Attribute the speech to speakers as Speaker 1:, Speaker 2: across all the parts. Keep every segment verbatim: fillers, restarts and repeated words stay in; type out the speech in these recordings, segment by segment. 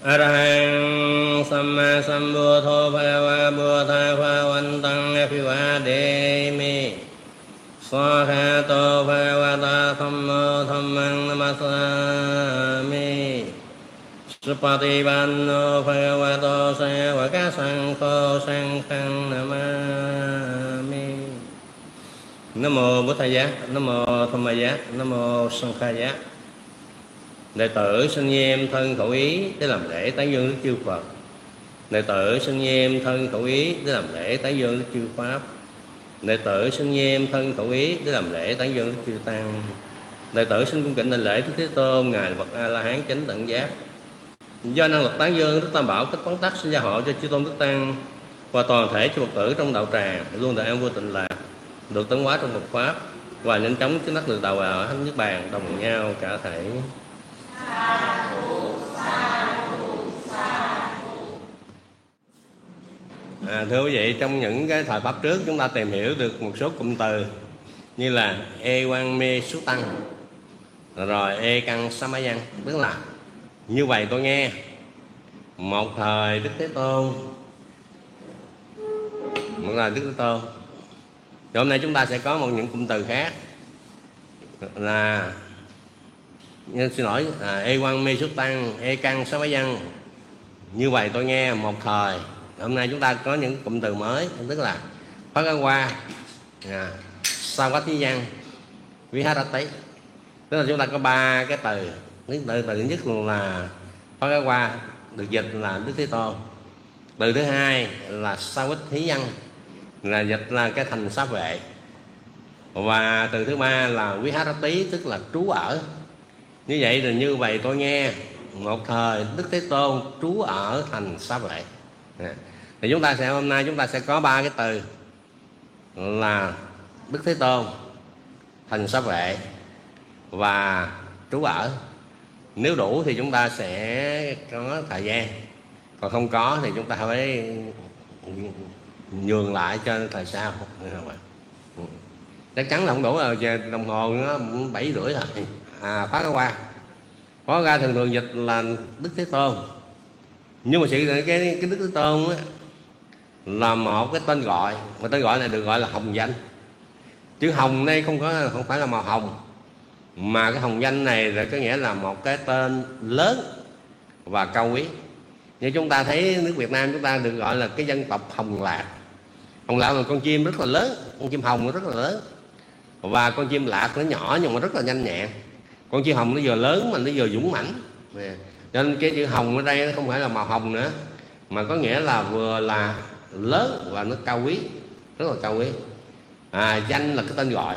Speaker 1: Arahang Samma Sambuddho Bhagava Buddha Bhavantang Abhivademi Swahato Bhagavata Thammo Dhammang Namasami Supatipanno Bhagavato Savaka Sankho Sankhang Namami. Nam mô Bụt Thầy Giá, Nam mô Tham Ma Giá, Nam mô Sanh Kha Giá. Đệ tử xin nghiêm thân khẩu ý để làm lễ tán dương Đức Chư Phật. Đệ tử xin nghiêm thân khẩu ý để làm lễ tán dương Đức Chư Pháp. Đệ tử xin nghiêm thân khẩu ý để làm lễ tán dương Đức Chư Tăng. Đệ tử xin cung kính đảnh lễ Đức Thế Tôn, ngài Phật A La Hán chánh tận giác. Do năng lực tán dương Đức Tam Bảo cách quán tắc xin gia hộ cho chư tôn Đức Tăng và toàn thể chư Phật tử trong đạo tràng luôn được an vui tịnh lạc, được tấn hóa trong Phật pháp và nhanh chóng chứng đắc được đạo ở thánh niết bàn đồng nhau cả thể. À, thưa quý vị, trong những cái thời pháp trước chúng ta tìm hiểu được một số cụm từ như là e quan mê sú tăng, rồi e căng sa ma văn, tức là như vậy tôi nghe một thời Đức Thế Tôn, một thời Đức Thế Tôn. Rồi hôm nay chúng ta sẽ có một những cụm từ khác là xin lỗi à, e quan mê sú tăng, e căng sa ma văn, như vậy tôi nghe một thời. Hôm nay chúng ta có những cụm từ mới, tức là Phá Cá Qua, à, Sa Quát Thí Văn, Viharati. Tức là chúng ta có ba cái từ. Từ từ thứ nhất là Phá Cá Qua, được dịch là Đức Thế Tôn. Từ thứ hai là Sa Quát Thí Văn, là dịch là cái thành xá vệ. Và từ thứ ba là Viharati, tức là trú ở. Như vậy là như vậy tôi nghe một thời Đức Thế Tôn trú ở thành xá vệ. À, thì chúng ta sẽ hôm nay chúng ta sẽ có ba cái từ là Đức Thế Tôn, thành xá vệ và trú ở. Nếu đủ thì chúng ta sẽ có thời gian, còn không có thì chúng ta phải nhường lại cho thời sau. Chắc chắn là không đủ rồi, đồng hồ nó bảy rưỡi rồi. À, Phá Cá Qua, Phá Cá Qua thường thường dịch là Đức Thế Tôn, nhưng mà sự cái cái Đức Thế Tôn á, là một cái tên gọi, mà tên gọi này được gọi là hồng danh. Chữ hồng đây không có không phải là màu hồng, mà cái hồng danh này là có nghĩa là một cái tên lớn và cao quý. Như chúng ta thấy nước Việt Nam chúng ta được gọi là cái dân tộc Hồng Lạc. Hồng Lạc là con chim rất là lớn, con chim hồng nó rất là lớn, và con chim lạc nó nhỏ nhưng mà rất là nhanh nhẹn. Con chim hồng nó vừa lớn mà nó vừa dũng mãnh, cho nên cái chữ hồng ở đây nó không phải là màu hồng nữa, mà có nghĩa là vừa là lớn và nó cao quý, rất là cao quý. À, danh là cái tên gọi.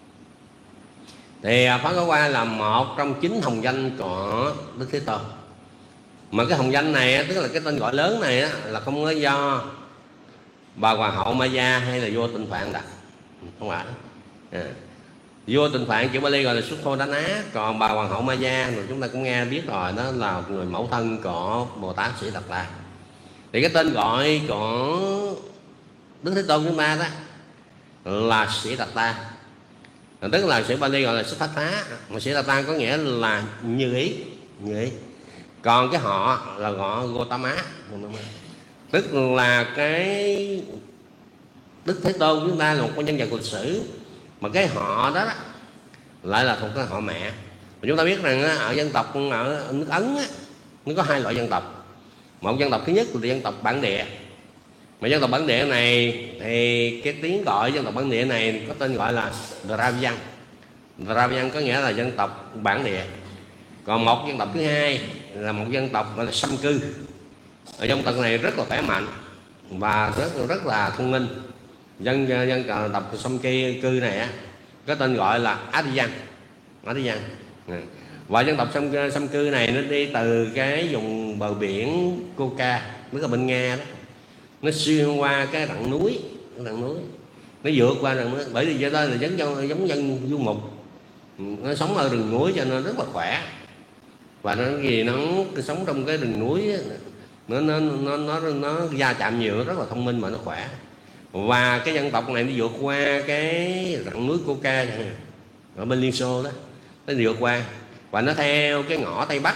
Speaker 1: Thì Phá Cá Qua là một trong chín hồng danh của Đức Thế Tôn. Mà cái hồng danh này, tức là cái tên gọi lớn này là không có do bà Hoàng hậu Ma Gia hay là vua Tịnh Phạn đặt, không phải. À, vua Tịnh Phạn chữ Bali gọi là Suttho Đá Ná, còn bà Hoàng hậu Ma Gia rồi chúng ta cũng nghe biết rồi, đó là người mẫu thân của Bồ Tát Sĩ Đạt La. Thì cái tên gọi của Đức Thế Tôn chúng ta đó là Sĩ Đạt La, tức là chữ Bali gọi là Siddhartha, mà Sĩ Đạt La có nghĩa là như ý, như ý. Còn cái họ là họ Gotama, tức là cái Đức Thế Tôn chúng ta là một con nhân vật lịch sử, mà cái họ đó, đó lại là thuộc cái họ mẹ. Và chúng ta biết rằng ở dân tộc ở nước Ấn á, nó có hai loại dân tộc. Một dân tộc thứ nhất là dân tộc bản địa, mà dân tộc bản địa này thì cái tiếng gọi dân tộc bản địa này có tên gọi là Dravidian. Dravidian có nghĩa là dân tộc bản địa. Còn một dân tộc thứ hai là một dân tộc gọi là xâm cư. Ở dân tộc này rất là khỏe mạnh và rất rất là thông minh. Dân dân tộc xâm cư cư này á, có tên gọi là Adiyan. Adiyan. Và dân tộc xâm, xâm cư này nó đi từ cái vùng bờ biển Coca, tức là bên Nga đó, nó xuyên qua cái rặng núi, cái rặng núi, nó vượt qua rặng núi. Bởi vì do đó là giống giống dân du mục, nó sống ở rừng núi cho nên rất là khỏe. Và nó gì nó sống trong cái rừng núi, nó nó nó nó nó va chạm nhiều, nó rất là thông minh mà nó khỏe. Và cái dân tộc này nó vượt qua cái rặng núi Coca ở bên Liên Xô đó, nó vượt qua và nó theo cái ngõ Tây Bắc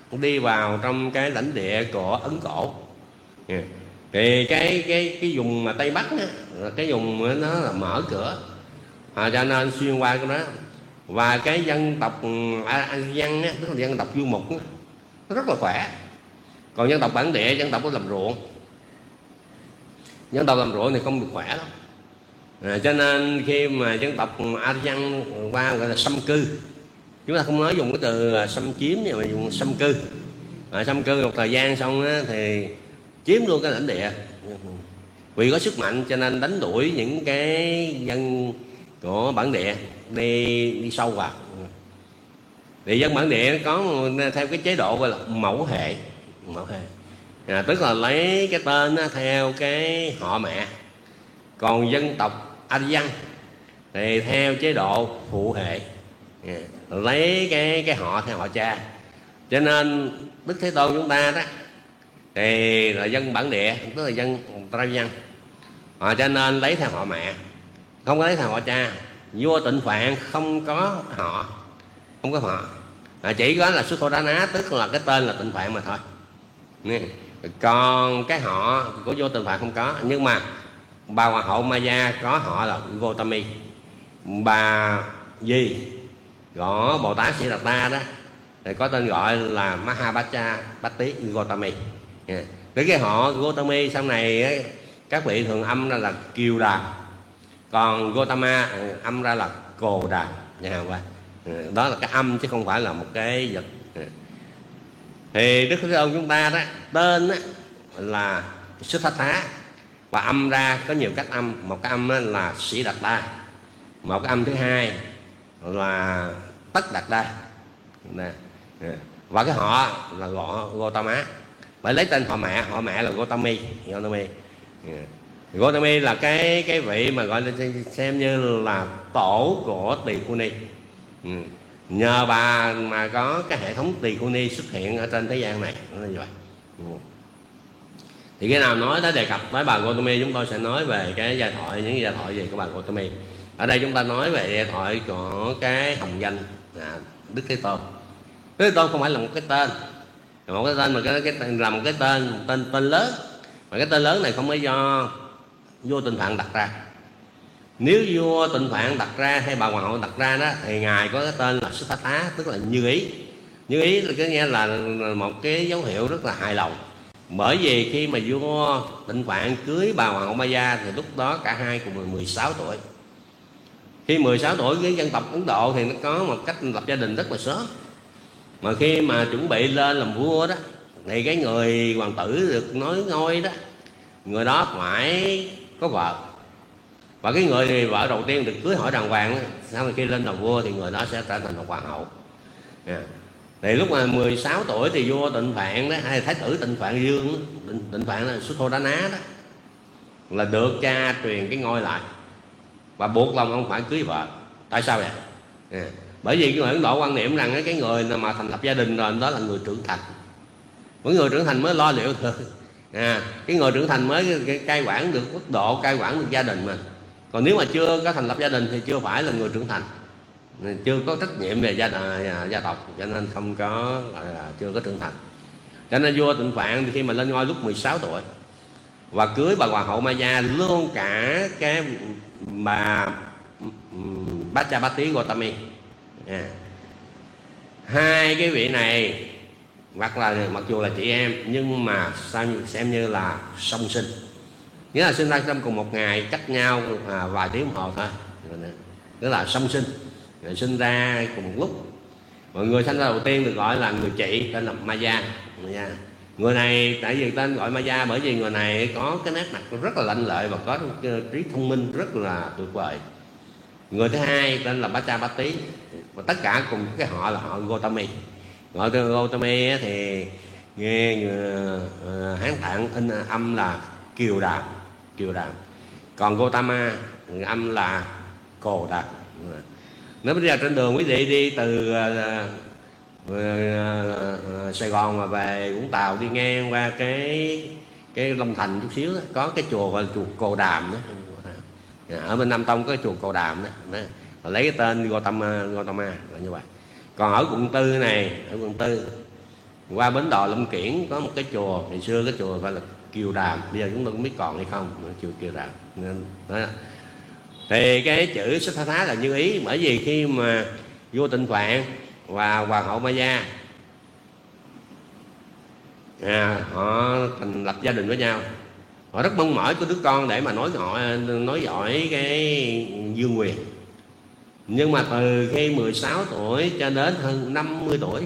Speaker 1: đi vào trong cái lãnh địa của Ấn Cổ. Thì cái cái cái vùng mà Tây Bắc á, cái vùng nó là mở cửa, à, cho nên xuyên qua cái đó. Và cái dân tộc dân á, tức là dân tộc du mục á, nó rất là khỏe. Còn dân tộc bản địa, dân tộc có làm ruộng, dân tộc làm ruộng thì không được khỏe lắm. À, cho nên khi mà dân tộc Aryan qua gọi là xâm cư, chúng ta không nói dùng cái từ xâm chiếm nhưng mà dùng xâm cư. À, xâm cư một thời gian xong á, thì chiếm luôn cái lãnh địa. Vì có sức mạnh cho nên đánh đuổi những cái dân của bản địa đi đi sâu vào. Thì dân bản địa có theo cái chế độ gọi là mẫu hệ, mẫu hệ. À, tức là lấy cái tên đó theo cái họ mẹ. Còn dân tộc Aryan thì theo chế độ phụ hệ, à, lấy cái cái họ theo họ cha. Cho nên Đức Thế Tôn chúng ta đó thì là dân bản địa, tức là dân Aryan, à, cho nên lấy theo họ mẹ, không có lấy theo họ cha. Vua Tịnh Phạn không có họ, không có họ, à, chỉ có là Sutthodana, tức là cái tên là Tịnh Phạn mà thôi. Còn cái họ của vua Tịnh Phạn không có. Nhưng mà bà hoàng hậu Maya có họ là Gotami. Bà Di của Bồ Tát Sĩ Đạt Ta đó thì có tên gọi là Mahabhaja Bhatti Gotami. Yeah. Cái họ Gotami sau này các vị thường âm ra là Kiều Đàm, còn Gotama âm ra là Cồ Đàm. Đó là cái âm chứ không phải là một cái vật. Thì Đức Thế Tôn chúng ta đó tên đó là Sutthatha, và âm ra có nhiều cách âm. Một cái âm là Sĩ Đạt Ta, một cái âm thứ hai là Tất Đạt Ta, và cái họ là Gotama. Bởi lấy tên họ mẹ, họ mẹ là Gotami. Gotami, Gotami là cái cái vị mà gọi là xem như là tổ của Tỳ Khu Ni. Nhờ bà mà có cái hệ thống Tỳ Khu Ni xuất hiện ở trên thế gian này, nó như vậy. Thì cái nào nói tới đề cập tới bà Gotami, chúng tôi sẽ nói về cái giai thoại, những giai thoại gì của bà Gotami. Ở đây chúng ta nói về giai thoại của cái hồng danh à, Đức Thế Tôn. Đức Thế Tôn không phải là một cái tên, một cái tên mà cái, cái là một cái tên, một tên tên lớn. Mà cái tên lớn này không phải do vua Tịnh Phạn đặt ra. Nếu vua Tịnh Phạn đặt ra hay bà hoàng hậu đặt ra đó thì ngài có cái tên là Sutthatha, tức là như ý. Như ý là cái nghe là một cái dấu hiệu rất là hài lòng. Bởi vì khi mà vua Tịnh Phạn cưới bà hoàng hậu Maya thì lúc đó cả hai cùng mười sáu tuổi. Khi mười sáu tuổi với dân tộc Ấn Độ thì nó có một cách lập gia đình rất là sớm. Mà khi mà chuẩn bị lên làm vua đó thì cái người hoàng tử được nói ngôi đó, người đó phải có vợ. Và cái người vợ đầu tiên được cưới hỏi đàng hoàng đó, sau khi lên làm vua thì người đó sẽ trở thành một hoàng hậu. Yeah. Thì lúc mà mười sáu tuổi thì vua Tịnh Phạn đó, hay thái tử Tịnh Phạn Dương đó, Tịnh, Tịnh Phạn là Sutthodana đó, là được cha truyền cái ngôi lại và buộc lòng ông phải cưới vợ. Tại sao vậy? Yeah. Bởi vì cái người Ấn Độ quan niệm rằng cái người mà thành lập gia đình rồi đó là người trưởng thành. Mỗi người trưởng thành mới lo liệu được. À, cái người trưởng thành mới cai quản được quốc độ, cai quản được gia đình mình. Còn nếu mà chưa có thành lập gia đình thì chưa phải là người trưởng thành, chưa có trách nhiệm về gia, gia tộc, cho nên không có là chưa có trưởng thành. Cho nên vua Tịnh Phạn khi mà lên ngôi lúc mười sáu tuổi và cưới bà hoàng hậu Maya, luôn cả cái bà Bhaja Bhatti Gotami. À, hai cái vị này hoặc là mặc dù là chị em nhưng mà xem như là song sinh, nghĩa là sinh ra trong cùng một ngày, cách nhau à, vài tiếng đồng hồ thôi, tức là song sinh, rồi sinh ra cùng một lúc. Mọi người sinh ra đầu tiên được gọi là người chị tên là Maya. Maya. Người này tại vì tên gọi Maya bởi vì người này có cái nét mặt rất là lanh lợi và có trí thông minh rất là tuyệt vời. Người thứ hai tên là Bhaja Bhatti, và tất cả cùng cái họ là họ Gotami. Gọi từ Gotami thì nghe người, uh, Hán Tạng in âm là Kiều Đàm, Kiều Đàm. Còn Gotama âm là Cồ Đàm. Nếu bây giờ trên đường quý vị đi từ uh, uh, uh, Sài Gòn mà về Vũng Tàu, đi ngang qua cái cái Long Thành chút xíu đó, có cái chùa gọi là chùa Cồ Đàm đó. Ở bên Nam Tông có cái chùa Cồ Đàm đó, đó. Lấy cái tên Gotama, Gotama là như vậy. Còn ở quận tư này, ở quận tư Qua bến đò Long Kiển có một cái chùa, ngày xưa cái chùa phải là Kiều Đàm, bây giờ chúng tôi không biết còn hay không, chùa Kiều Đàm. Nên, đó. Thì cái chữ Xích Thá Thá là như ý, bởi vì khi mà vua Tịnh Phạn và hoàng hậu Maya à, họ thành lập gia đình với nhau, họ rất mong mỏi có đứa con để mà nói họ nói giỏi cái vương quyền. Nhưng mà từ khi mười sáu tuổi cho đến hơn năm mươi tuổi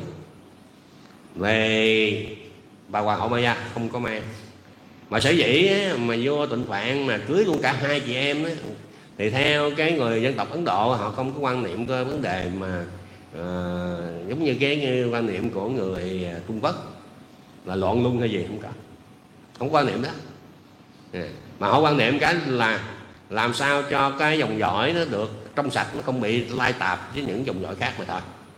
Speaker 1: về bà hoàng hậu Maya không có mang. Mà sở dĩ mà vua Tịnh Phạn mà cưới luôn cả hai chị em đó, thì theo cái người dân tộc Ấn Độ họ không có quan niệm cái vấn đề mà uh, giống như cái quan niệm của người Trung Quốc là loạn luân hay gì, không có, không có quan niệm đó. À, mà họ quan niệm cái là làm sao cho cái dòng dõi nó được trong sạch, nó không bị lai tạp với những dòng dõi khác mà thôi.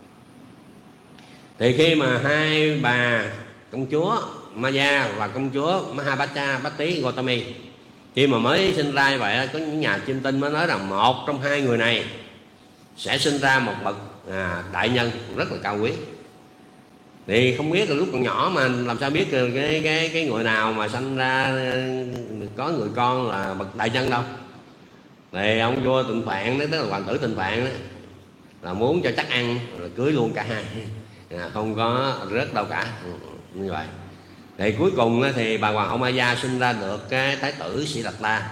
Speaker 1: Thì khi mà hai bà công chúa Maya và công chúa Mahabhaja Bhatti Gautami khi mà mới sinh ra vậy, có những nhà chiêm tinh mới nói rằng một trong hai người này sẽ sinh ra một bậc à, đại nhân rất là cao quý. Thì không biết là lúc còn nhỏ mà làm sao biết cái cái cái người nào mà sinh ra có người con là bậc đại nhân đâu. Thì ông vua Tịnh Phạn đó, tức là hoàng tử Tịnh Phạn đó, là muốn cho chắc ăn rồi cưới luôn cả hai, à, không có rớt đâu cả, như vậy. Thì cuối cùng thì bà hoàng hậu Maya sinh ra được cái thái tử Siddhartha.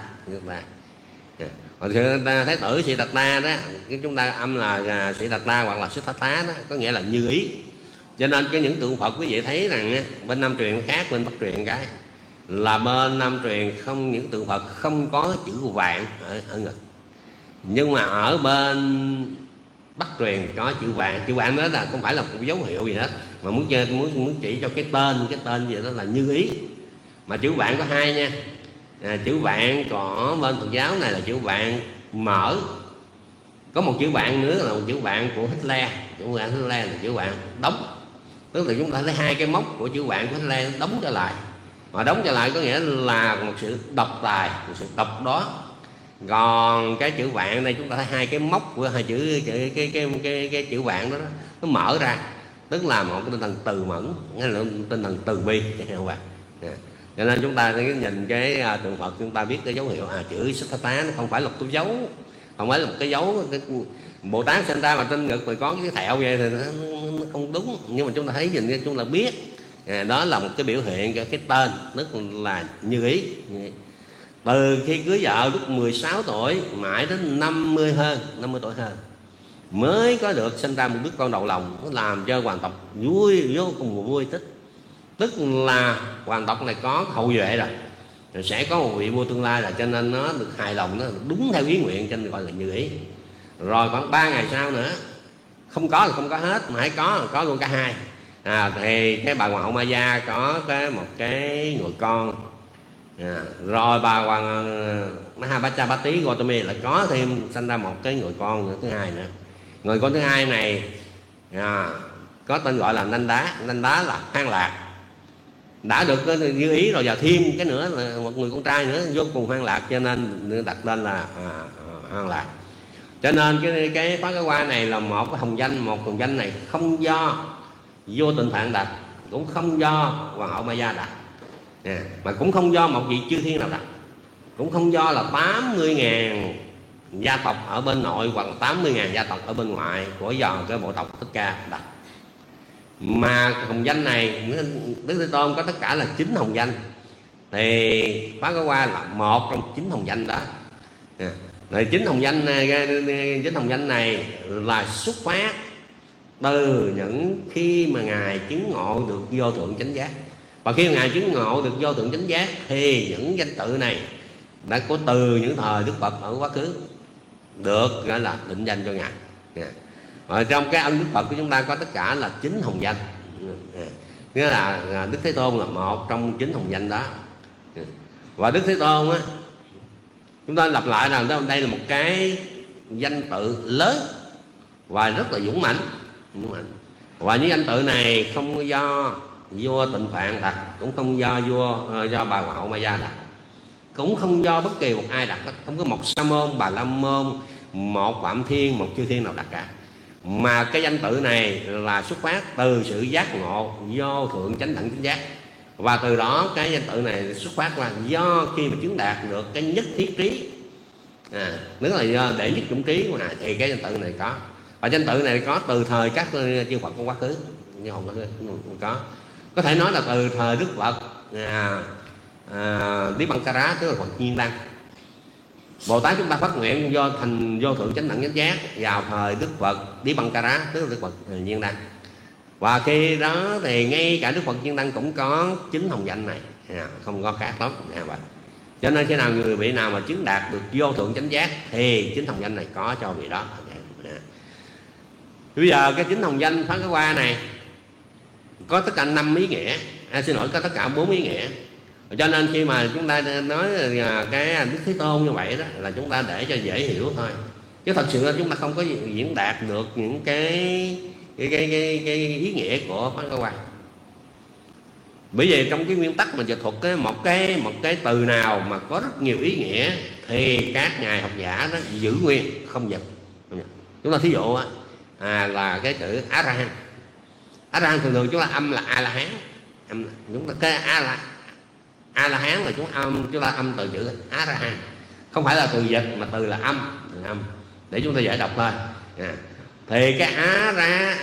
Speaker 1: Còn thái tử Siddhartha đó, cái chúng ta âm là Siddhartha hoặc là Xích Thá Thá đó, có nghĩa là như ý. Cho nên cái những tượng Phật quý vị thấy rằng bên Nam truyền khác bên Bắc truyền cái là bên Nam truyền không, những tượng Phật không có chữ vạn ở, ở ngực, nhưng mà ở bên Bắc truyền có chữ vạn. Chữ vạn đó là không phải là một dấu hiệu gì hết, mà muốn chơi muốn muốn chỉ cho cái tên cái tên gì đó là như ý. Mà chữ vạn có hai nha. À, chữ vạn của bên Phật giáo này là chữ vạn mở, có một chữ vạn nữa là một chữ vạn của Hitler. Chữ vạn Hitler là chữ vạn đóng, tức là chúng ta thấy hai cái mốc của chữ vạn của Hitler đóng trở lại. Mà đóng trở lại có nghĩa là một sự độc tài, một sự độc đó. Còn cái chữ vạn đây chúng ta thấy hai cái mốc của hai chữ cái cái cái cái, cái chữ vạn đó, đó nó mở ra, tức là một cái tinh thần từ mẫn, nghĩa là tinh thần từ bi các bạn. Cho nên chúng ta nhìn cái tượng Phật chúng ta biết cái dấu hiệu à, chữ Xích Thá Thá nó không phải là một cái dấu, không phải là một cái dấu cái Bồ Tát sinh ra mà trên ngực mà có cái thẹo vậy thì nó, nó không đúng. Nhưng mà chúng ta thấy nhìn chúng ta biết à, đó là một cái biểu hiện cho cái tên, tức là như ý. Từ khi cưới vợ lúc mười sáu tuổi mãi đến năm mươi hơn, năm mươi tuổi hơn mới có được sinh ra một đứa con đầu lòng. Nó làm cho hoàng tộc vui, vô cùng vui thích. Tức là hoàng tộc này có hậu duệ rồi, rồi sẽ có một vị vua tương lai, là cho nên nó được hài lòng, nó đúng theo ý nguyện, cho nên gọi là như ý. Rồi khoảng ba ngày sau nữa không có là không có hết, mà hãy có là có luôn cả hai. À, thì cái bà hoàng hậu Maya có cái một cái người con. À, rồi bà hoàng Mahabhaja Bhatti Gautami lại có thêm sinh ra một cái người con nữa, thứ hai nữa. Người con thứ hai này à, có tên gọi là Nanh Đá. Nanh Đá là Hoan Lạc. Đã được như ý rồi, giờ thêm cái nữa là một người con trai nữa vô cùng hoan lạc, cho nên đặt tên là à, Hoan Lạc. Cho nên cái cái Phá Cái Hoa này là một cái hồng danh, một hồng danh này không do vua Tịnh Phạn đặt, cũng không do hoàng hậu Maya đặt, à, mà cũng không do một vị chư thiên nào đặt, cũng không do là tám mươi ngàn gia tộc ở bên nội hoặc tám mươi ngàn gia tộc ở bên ngoại của dò cái bộ tộc Thích Ca đặt. Mà hồng danh này Đức Thế Tôn có tất cả là chín hồng danh, thì Phá Cái Hoa là một trong chín hồng danh đó. À, rồi chín hồng danh chín hồng danh này là xuất phát từ những khi mà ngài chứng ngộ được vô thượng chánh giác. Và khi ngài chứng ngộ được vô thượng chánh giác thì những danh tự này đã có từ những thời Đức Phật ở quá khứ được gọi là định danh cho ngài. À, ở trong cái ân Đức Phật của chúng ta có tất cả là chín hồng danh. À, nghĩa là Đức Thế Tôn là một trong chín hồng danh đó. À, và Đức Thế Tôn á, chúng ta lặp lại rằng đây là một cái danh tự lớn và rất là dũng mãnh. Và những danh tự này không do vua Tịnh Phạn đặt, cũng không do vua do bà hoàng hậu Maya đặt, cũng không do bất kỳ một ai đặt, không có một Sa Môn, Bà La Môn, một Phạm Thiên, một chư thiên nào đặt cả, mà cái danh tự này là xuất phát từ sự giác ngộ vô thượng chánh đẳng chánh giác, và từ đó cái danh tự này xuất phát là do khi mà chứng đạt được cái nhất thiết trí, à, tức là do để nhất chủng trí mà thì cái danh tự này có. Và danh tự này có từ thời các chư Phật trong quá khứ, như hồn có có thể nói là từ thời Đức Phật à, à, Dipankara, tức là Phật Nhiên Đăng. Bồ Tát chúng ta phát nguyện do thành vô thượng chánh đẳng chánh giác vào thời Đức Phật Dipankara, tức là Đức Phật Nhiên Đăng. Và khi đó thì ngay cả Đức Phật Nhiên Đăng cũng có chính hồng danh này, à, không có khác lắm. À, vậy. Cho nên khi nào người vị nào mà chứng đạt được vô thượng chánh giác thì chính hồng danh này có cho vị đó. À. Bây giờ cái chính hồng danh Pháp Cái Qua này có tất cả năm ý nghĩa, à, xin lỗi có tất cả bốn ý nghĩa. Cho nên khi mà chúng ta nói là cái Đức Thế Tôn như vậy đó là chúng ta để cho dễ hiểu thôi, chứ thật sự là chúng ta không có diễn đạt được những cái cái cái cái, cái ý nghĩa của Pháp Cái Qua. Bởi vì trong cái nguyên tắc mà dịch thuật cái một cái một cái từ nào mà có rất nhiều ý nghĩa thì các ngài học giả đó giữ nguyên không dịch. Chúng ta thí dụ à, là cái chữ A La Hán. A La Hán thường thường chúng ta âm là A La Hán, âm chúng ta cái A La A La Hán là chúng âm chúng ta âm từ chữ A La Hán, không phải là từ dịch mà từ là âm, từ âm để chúng ta dễ đọc thôi. À, thì cái Á ra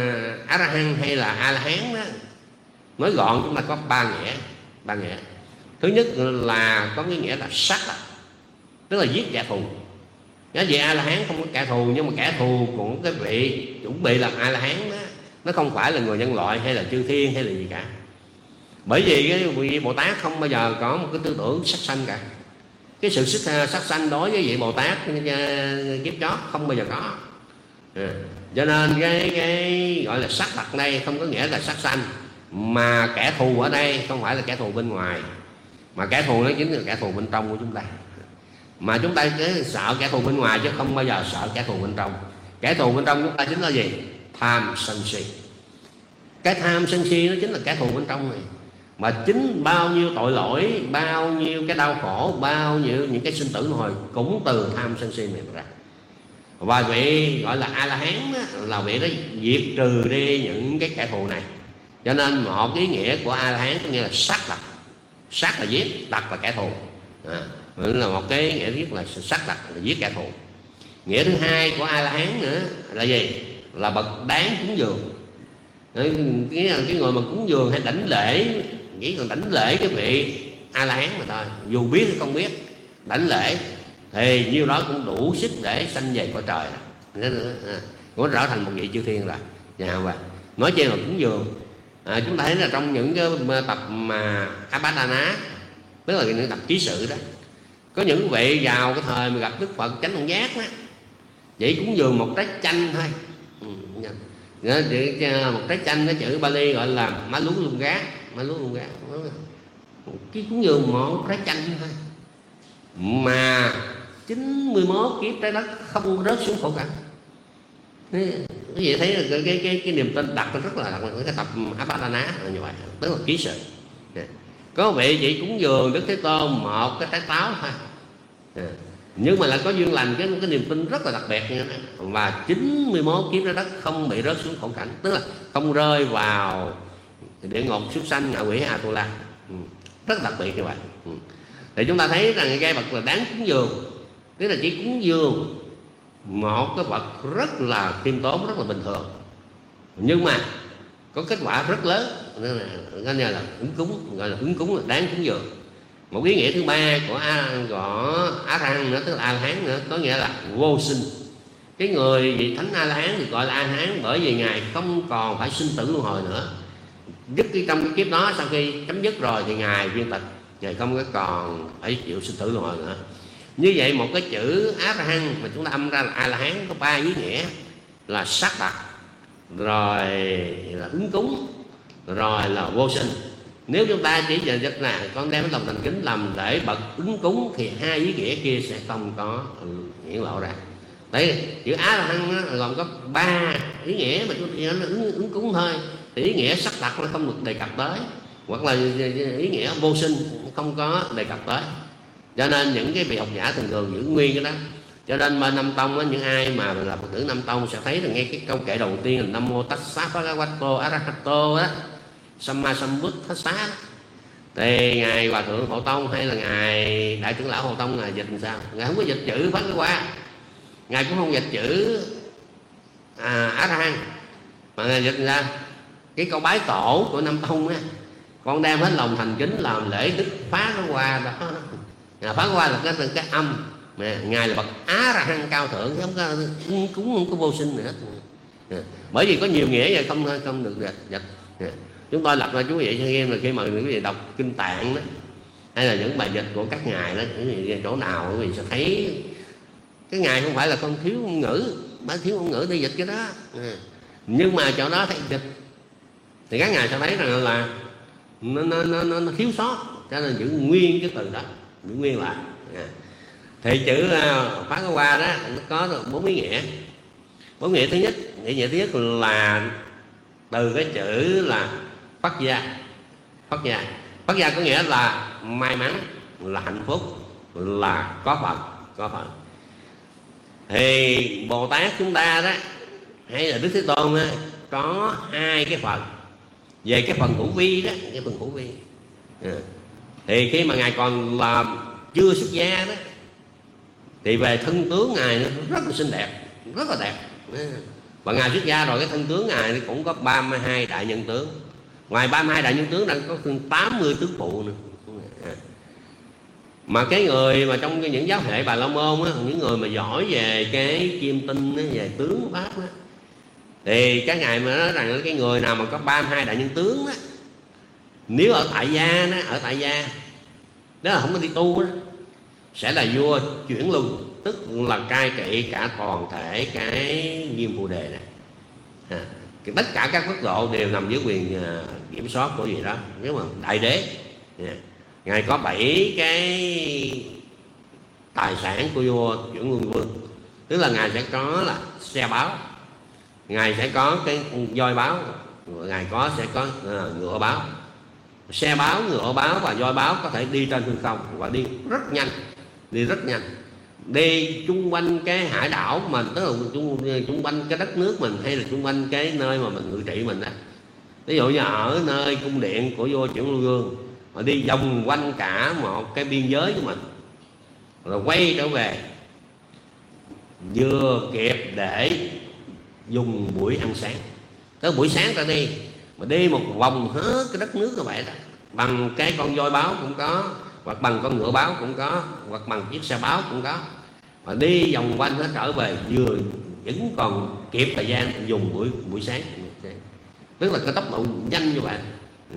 Speaker 1: A La Hán hay là A La Hán đó, nói gọn chúng ta có ba nghĩa, ba nghĩa. Thứ nhất là có cái nghĩa là sát, tức là giết kẻ thù. Cái gì A La Hán không có kẻ thù, nhưng mà kẻ thù của cái vị chuẩn bị làm A La Hán đó, nó không phải là người nhân loại hay là chư thiên hay là gì cả. Bởi vì cái vị Bồ Tát không bao giờ có một cái tư tưởng sát sanh cả. Cái sự sát sanh đối với vị Bồ Tát kiếp chót không bao giờ có. À, cho nên cái, cái gọi là sát thật đây không có nghĩa là sát sanh, mà kẻ thù ở đây không phải là kẻ thù bên ngoài, mà kẻ thù nó chính là kẻ thù bên trong của chúng ta. Mà chúng ta cứ sợ kẻ thù bên ngoài chứ không bao giờ sợ kẻ thù bên trong. Kẻ thù bên trong chúng ta chính là gì? Tham sân si. Cái tham sân si nó chính là kẻ thù bên trong này. Mà chính bao nhiêu tội lỗi, bao nhiêu cái đau khổ, bao nhiêu những cái sinh tử luân hồi cũng từ tham sân si này ra. Và vị gọi là A La Hán là vị đó diệt trừ đi những cái kẻ thù này. Cho nên một ý nghĩa của A La Hán có nghĩa là sát đặc. Sát là giết, đặc là kẻ thù. À, là một cái nghĩa thiết là sát đặc là giết kẻ thù. Nghĩa thứ hai của A La Hán nữa là gì? Là bậc đáng cúng dường. Cái, cái người mà cúng dường hay đảnh lễ, chỉ cần đảnh lễ cái vị A La Hán mà thôi, dù biết hay không biết, đảnh lễ thì nhiêu đó cũng đủ sức để sanh về cõi trời, cũng trở thành một vị chư thiên rồi. Nhà và nói trên là cúng dường. À, chúng ta thấy là trong những cái tập mà Abhidhamma, tức là những tập ký sự đó, có những vị vào cái thời mà gặp Đức Phật chánh đẳng giác đó, chỉ cúng dường một trái chanh thôi. Ừ, một trái chanh, cái chữ Bali gọi là má lú lung gá, má lú lung gá, cái cúng dường một trái chanh thôi mà chín mươi mốt kiếp trái đất không rớt xuống khổ cảnh. Quý vị thấy là cái, cái, cái, cái niềm tin đặt rất là cái tập Abhidhamma là như vậy, tức là ký sự. Có vị chỉ cúng dường Đức Thế Tôn một cái trái táo thôi, nhưng mà lại có duyên lành, cái, cái niềm tin rất là đặc biệt như thế. Và chín mươi mốt kiếp trái đất không bị rớt xuống khổ cảnh, tức là không rơi vào địa ngục, súc sanh, ngạ quỷ, Atula. Rất đặc biệt như vậy. Thì chúng ta thấy rằng cái bậc là đáng cúng dường, tức là chỉ cúng dường một cái vật rất là khiêm tốn, rất là bình thường, nhưng mà có kết quả rất lớn, nên là cái này là ứng cúng, gọi là ứng cúng là đáng cúng dường. Một ý nghĩa thứ ba của a của Á Răng nữa, tức là A La Hán nữa, có nghĩa là vô sinh. Cái người vị thánh A La Hán thì gọi là A La Hán bởi vì ngài không còn phải sinh tử luân hồi nữa. Dứt cái trong cái kiếp đó, sau khi chấm dứt rồi thì ngài viên tịch, ngài không có còn phải chịu sinh tử luân hồi nữa. Như vậy một cái chữ Á La Hán mà chúng ta âm ra là A La Hán có ba ý nghĩa là sát đặc, rồi là ứng cúng, rồi là vô sinh. Nếu chúng ta chỉ giờ rất là con đem cái lòng thành kính làm để bậc ứng cúng thì hai ý nghĩa kia sẽ không có hiển lộ ra. Đấy, chữ Á La Hán gồm có ba ý nghĩa mà chúng ta ứng, ứng cúng thôi, thì ý nghĩa sắc đặc nó không được đề cập tới, hoặc là ý nghĩa vô sinh không có đề cập tới. Cho nên những cái vị học giả thường thường giữ nguyên cái đó. Cho nên bên Nam Tông á, những ai mà là Phật tử Nam Tông sẽ thấy là nghe cái câu kệ đầu tiên là Nam Mô Tassa Bhagavato Arahato á, Samma Sambuddhassa. Thì ngài Hòa Thượng Hộ Tông hay là ngài Đại trưởng lão Hộ Tông ngài dịch làm sao? Ngài không có dịch chữ Pháp Qua, ngài cũng không dịch chữ à, Á Ra Hăng, mà ngài dịch ra cái câu bái tổ của Nam Tông á: con đem hết lòng thành kính làm lễ Đức Phá Qua đó. Phá Qua là cái, cái âm, mà ngài là bậc Á Ra Hăng cao thượng, không có cũng không có vô sinh nữa. Bởi vì có nhiều nghĩa vậy, không không được dịch. dịch. Chúng tôi lập ra chú vị cho em là khi mà quý vị đọc kinh Tạng đó, hay là những bài dịch của các ngài đó, quý vị chỗ nào quý vị sẽ thấy cái ngài không phải là không thiếu ngôn ngữ, mới thiếu ngôn ngữ để dịch cái đó, nhưng mà chỗ đó thấy dịch thì các ngài sẽ thấy rằng là nó, nó, nó, nó, nó thiếu sót, cho nên giữ nguyên cái từ đó, giữ nguyên lại. Thì chữ Phá Qua đó nó có bốn ý nghĩa. Bốn nghĩa thứ nhất, nghĩa, nghĩa thứ nhất là từ cái chữ là Phát Gia. Phát Gia Phát Gia có nghĩa là may mắn, là hạnh phúc, là có phận, có phận. Thì Bồ Tát chúng ta đó hay là Đức Thế Tôn đó, có hai cái phần. Về cái phần hữu vi đó, cái phần hữu vi à. Thì khi mà ngài còn là chưa xuất gia đó, thì về thân tướng ngài nó rất là xinh đẹp, rất là đẹp. Và ngài xuất gia rồi, cái thân tướng ngài cũng có ba mươi hai đại nhân tướng. Ngoài ba mươi hai đại nhân tướng đang có hơn tám mươi tướng phụ nữa. Mà cái người mà trong những giáo hệ Bà La Môn á, những người mà giỏi về cái chiêm tinh á, về tướng pháp á, thì các ngài mà nói rằng cái người nào mà có ba mươi hai đại nhân tướng á, nếu ở tại gia đó, ở tại gia đó là không có đi tu đó, sẽ là vua chuyển luân, tức là cai trị cả toàn thể cái Diêm Phù Đề này. À, tất cả các quốc độ đều nằm dưới quyền uh, kiểm soát của gì đó. Nếu mà đại đế, yeah. Ngài có bảy cái tài sản của vua chuyển luân vương, tức là ngài sẽ có là xe báo, ngài sẽ có cái voi báo, ngài có sẽ có uh, ngựa báo. Xe báo, ngựa báo và voi báo có thể đi trên hư không và đi rất nhanh, đi rất nhanh, đi chung quanh cái hải đảo của mình, tức là chung, chung quanh cái đất nước mình, hay là chung quanh cái nơi mà mình ngự trị mình đó. Ví dụ như ở nơi cung điện của vua Chuyển Luân Vương, họ đi vòng quanh cả một cái biên giới của mình, rồi quay trở về, vừa kịp để dùng buổi ăn sáng. Tới buổi sáng ta đi, mà đi một vòng hết cái đất nước như vậy đó, bằng cái con voi báo cũng có, hoặc bằng con ngựa báo cũng có, hoặc bằng chiếc xe báo cũng có, mà đi vòng quanh hết trở về vừa vẫn còn kịp thời gian dùng buổi buổi sáng, tức là cái tốc độ nhanh như vậy.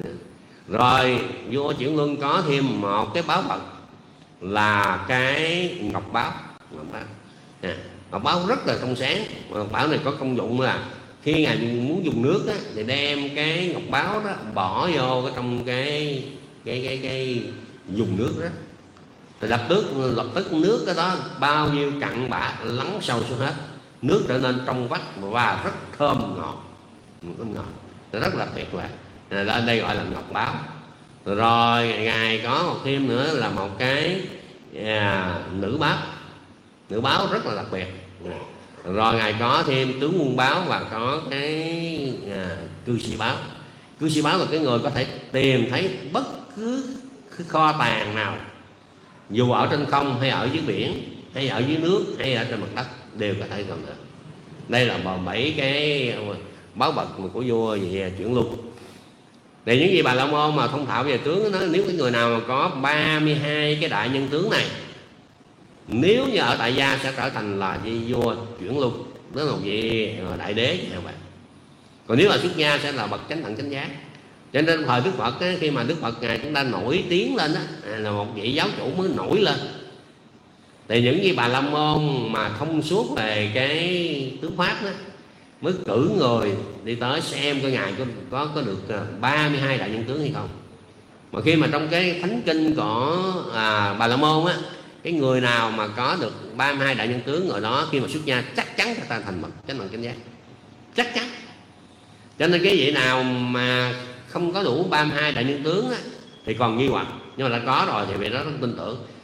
Speaker 1: Rồi vua Chuyển Luân có thêm một cái báo vật là cái ngọc báo. Ngọc báo, à, ngọc báo rất là trong sáng. Ngọc báo này có công dụng là khi ngài muốn dùng nước á, thì đem cái ngọc báo đó bỏ vô cái trong cái cái cái cái dùng nước đó, thì lập tức lập tức nước cái đó bao nhiêu cặn bã lắng sâu xuống hết, nước trở nên trong vắt và rất thơm ngọt, thơm ngọt, rất là tuyệt vời. Ở đây gọi là ngọc báo. Rồi ngài có một thêm nữa là một cái à, nữ báo. Nữ báo rất là đặc biệt. Rồi ngài có thêm tướng quân báo và có cái à, cư sĩ báo. Cư sĩ báo là cái người có thể tìm thấy bất cứ kho tàng nào, dù ở trên không hay ở dưới biển hay ở dưới nước hay ở trên mặt đất, đều có thể gần được. Đây là bảy cái báo vật của vua về Chuyển Luân. Thì những gì Bà La Môn mà thông thạo về tướng nó, nếu cái người nào mà có ba mươi hai cái đại nhân tướng này, nếu như ở tại gia sẽ trở thành là vị vua Chuyển Luân, đó là một vị đại đế như vậy. Còn nếu là xuất gia sẽ là bậc chánh đẳng chánh giác. Cho nên thời Đức Phật ấy, khi mà Đức Phật ngài chúng ta nổi tiếng lên đó, là một vị giáo chủ mới nổi lên, thì những vị Bà La Môn mà thông suốt về cái tướng pháp đó mới cử người đi tới xem coi ngài có có, có được ba mươi hai đại nhân tướng hay không. Mà khi mà trong cái thánh kinh của à, Bà La Môn á, cái người nào mà có được ba mươi hai đại nhân tướng, người đó khi mà xuất gia chắc chắn sẽ ta thành bậc chánh đẳng chánh giác, chắc chắn. Cho nên cái vị nào mà không có đủ ba mươi hai đại nhân tướng á, thì còn nghi hoặc, nhưng mà đã có rồi thì vị đó rất tin tưởng.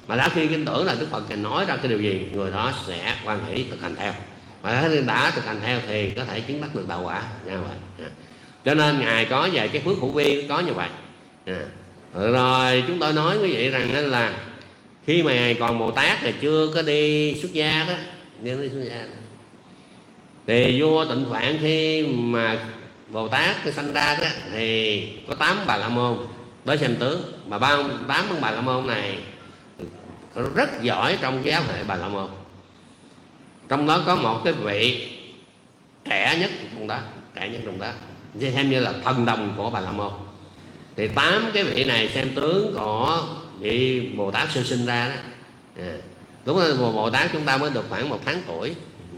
Speaker 1: Mà đã khi tin tưởng là Đức Phật Ngài nói ra cái điều gì, người đó sẽ quan hỷ thực hành theo, và đã thực hành theo thì có thể chứng đắc được đạo quả. Như vậy. Cho nên Ngài có về cái phước hữu vi có như vậy. Rồi chúng tôi nói quý vị rằng là khi mà Ngài còn Bồ Tát thì chưa có đi xuất gia đó, đi xuất gia đó. Thì vua Tịnh Phạn khi mà Bồ Tát sanh ra đó, thì có tám Bà La Môn tới xem tướng. Mà ba tám Bà La Môn này rất giỏi trong cái giáo hệ Bà La Môn. Trong đó có một cái vị trẻ nhất trong đó, trẻ nhất trong đó, xem như là thần đồng của Bà La Môn. Thì tám cái vị này xem tướng của vị Bồ Tát sơ sinh ra đó. À, đúng là Bồ Tát chúng ta mới được khoảng một tháng tuổi.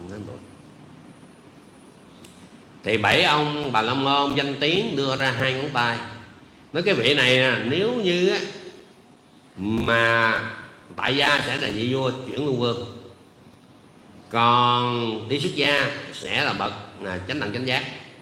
Speaker 1: Thì bảy ông Bà La Môn danh tiếng đưa ra hai ngón tay, nói cái vị này nếu như mà tại gia sẽ là vị vua chuyển luân vương, còn đi xuất gia sẽ là bậc là chánh đẳng chánh giác.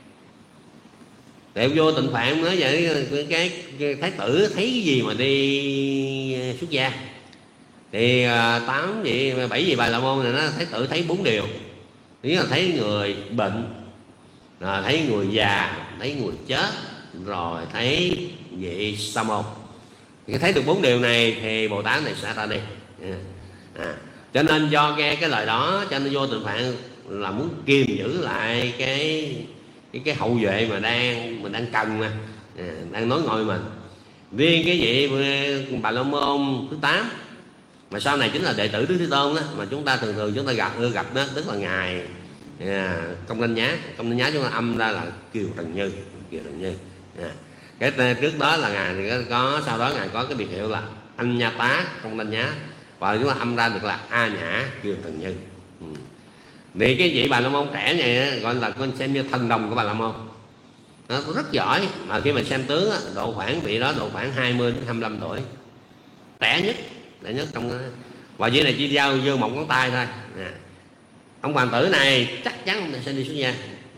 Speaker 1: Để vua Tịnh Phạn nói vậy, cái, cái thái tử thấy cái gì mà đi xuất gia. Thì tám vị bảy vị Bà La Môn này nó thái tử thấy bốn điều. Thứ là thấy người bệnh, rồi thấy người già, thấy người chết, rồi thấy vị sa môn. Khi thấy được bốn điều này thì Bồ Tát này sẽ ra đi. À, cho nên do nghe cái lời đó, cho nên vô Tịnh Phạn là muốn kiềm giữ lại cái cái, cái hậu duệ mà đang mình đang cần mà, à, đang nói ngôi mình. Riêng cái vị Bà La Môn thứ tám mà sau này chính là đệ tử Đức Thế Tôn đó, mà chúng ta thường thường chúng ta gặp ưa gặp đó, tức là ngài à, Công Đinh Nhá. Công Đinh Nhá chúng ta âm ra là Kiều Trần Như, Kiều Trần Như. À, cái trước đó là ngài thì có, sau đó ngài có cái biệt hiệu là Anh Nha Tá Công Đinh Nhá, và chúng ta âm ra được là A Nhã Kiều Trần Như. Ừ. Thì cái vị Bà La Môn trẻ này gọi là con xem như thần đồng của Bà La Môn, nó rất giỏi. Mà khi mà xem tướng độ khoảng vị đó độ khoảng hai mươi đến hai mươi lăm tuổi, trẻ nhất, trẻ nhất trong đó. Và vị này chỉ giao vô một ngón tay thôi. À, ông hoàng tử này chắc chắn sẽ đi xuất gia.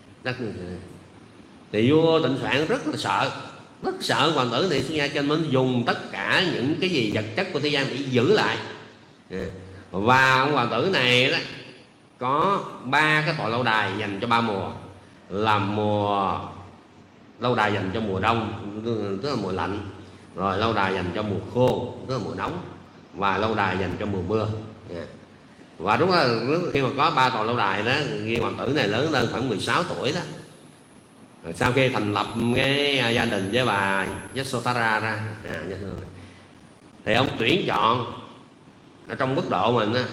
Speaker 1: Thì vua Tịnh Phạn rất là sợ, rất sợ hoàng tử này xuất gia, cho nên dùng tất cả những cái gì vật chất của thế gian để giữ lại. Và ông hoàng tử này đó có ba cái tọa lâu đài dành cho ba mùa, là mùa lâu đài dành cho mùa đông, tức là mùa lạnh, rồi lâu đài dành cho mùa khô, tức là mùa nóng, và lâu đài dành cho mùa mưa. Và đúng là khi mà có ba tòa lâu đài đó, khi hoàng tử này lớn lên khoảng mười sáu tuổi đó, rồi sau khi thành lập cái gia đình với bà Yasodhara ra, à, thì ông tuyển chọn ở trong mức độ mình á,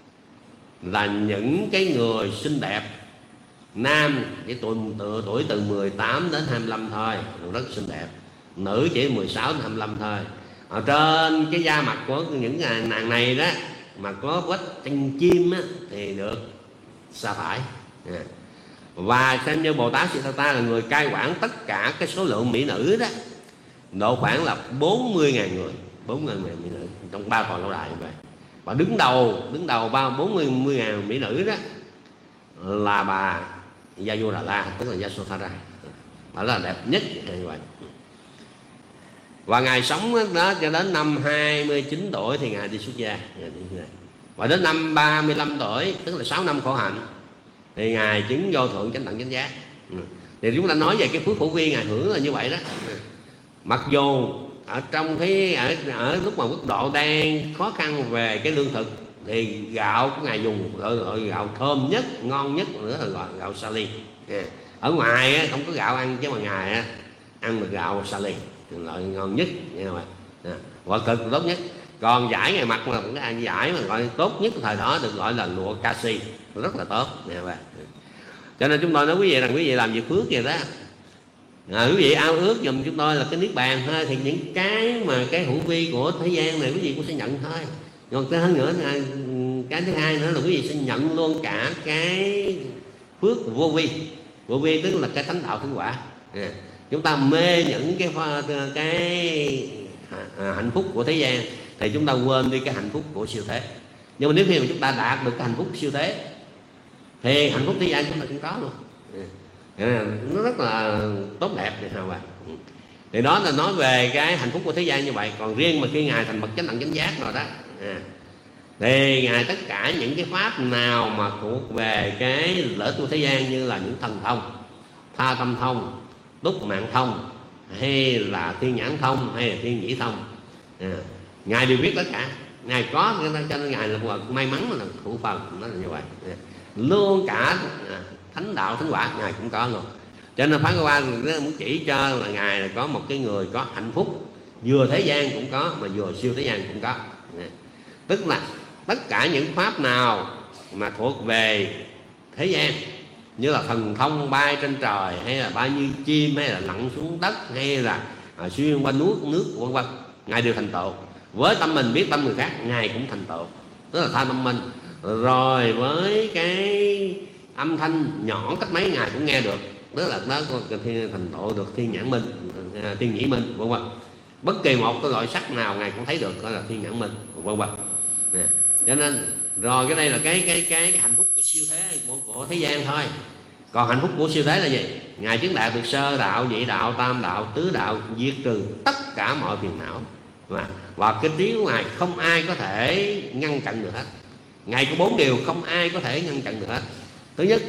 Speaker 1: là những cái người xinh đẹp nam chỉ tuổi, từ tuổi từ mười tám đến hai mươi lăm thôi, rất xinh đẹp. Nữ chỉ mười sáu đến hai mươi lăm thôi. Ở trên cái da mặt của những nàng này đó mà có vết chân chim á, thì được sa thải. Yeah. Và xem như Bồ Tát Siddhartha là người cai quản tất cả cái số lượng mỹ nữ đó, độ khoảng là bốn mươi ngàn người, bốn mươi ngàn mỹ nữ trong ba tòa lâu đài như vậy. Và đứng đầu đứng đầu ba bốn mươi ngàn mỹ nữ đó là bà Yasodhara, tức là Yasodhara, bà là đẹp nhất như vậy. Và ngài sống đó cho đến năm hai mươi chín tuổi thì ngài đi xuất gia. Và đến năm ba mươi lăm tuổi, tức là sáu năm khổ hạnh, thì ngài chứng vô thượng chánh đẳng chánh giác. Thì chúng ta nói về cái phước hữu vi ngài hưởng là như vậy đó. Mặc dù ở trong cái ở, ở lúc mà mức độ đang khó khăn về cái lương thực, thì gạo của ngài dùng gọi, gọi gạo thơm nhất, ngon nhất nữa là gọi gạo sali. Ở ngoài không có gạo ăn, chứ mà ngài ăn được gạo sali, loại ngon nhất như vậy, gọi cực tốt nhất. Còn vải ngày mặc mà cũng cái vải mà gọi tốt nhất thời đó được gọi là lụa Kasi, rất là tốt nè vậy. Cho nên chúng tôi nói quý vị rằng quý vị làm việc phước vậy đó, à, quý vị ao ước dùm chúng tôi là cái niết bàn thôi, thì những cái mà cái hữu vi của thế gian này quý vị cũng sẽ nhận thôi. Còn cái hơn nữa là cái thứ hai nữa là quý vị sẽ nhận luôn cả cái phước vô vi. Vô vi tức là cái thánh đạo thánh quả. À, chúng ta mê những cái cái hạnh phúc của thế gian thì chúng ta quên đi cái hạnh phúc của siêu thế. Nhưng mà nếu khi mà chúng ta đạt được cái hạnh phúc siêu thế thì hạnh phúc thế gian chúng ta cũng có luôn. À, nó rất là tốt đẹp này hả bạn. Thì đó là nói về cái hạnh phúc của thế gian như vậy. Còn riêng mà khi ngài thành bậc chánh đẳng chánh giác rồi đó, à, thì ngài tất cả những cái pháp nào mà thuộc về cái lợi ích của thế gian, như là những thần thông, tha tâm thông, túc mạng thông, hay là thiên nhãn thông, hay là thiên nhĩ thông, à, ngài đều biết tất cả. Ngài có, cho nên ngài là may mắn là thủ phần, nó là như vậy. À, luôn cả à, thánh đạo thánh quả ngài cũng có luôn. Cho nên Pháp Hoa Qua muốn chỉ cho là ngài là có một cái người có hạnh phúc vừa thế gian cũng có, mà vừa siêu thế gian cũng có. À, tức là tất cả những pháp nào mà thuộc về thế gian, như là thần thông bay trên trời, hay là bay như chim, hay là lặn xuống đất, hay là à, xuyên qua nước nước vân vân, ngài đều thành tựu. Với tâm mình biết tâm người khác, ngài cũng thành tựu, tức là tha tâm minh. Rồi với cái âm thanh nhỏ cách mấy ngài cũng nghe được, tức là đó có thành tựu được thiên nhãn minh, thiên nhĩ minh vân vân. Bất kỳ một cái loại sắc nào ngài cũng thấy được, đó là thiên nhãn minh vân vân. Cho nên rồi cái đây là cái cái cái, cái hạnh phúc của siêu thế của, của thế gian thôi. Còn hạnh phúc của siêu thế là gì? Ngài chứng đạt được sơ đạo, nhị đạo, tam đạo, tứ đạo, diệt trừ tất cả mọi phiền não. Và, và cái trí của ngài không ai có thể ngăn chặn được hết. Ngài có bốn điều không ai có thể ngăn chặn được hết. Thứ nhất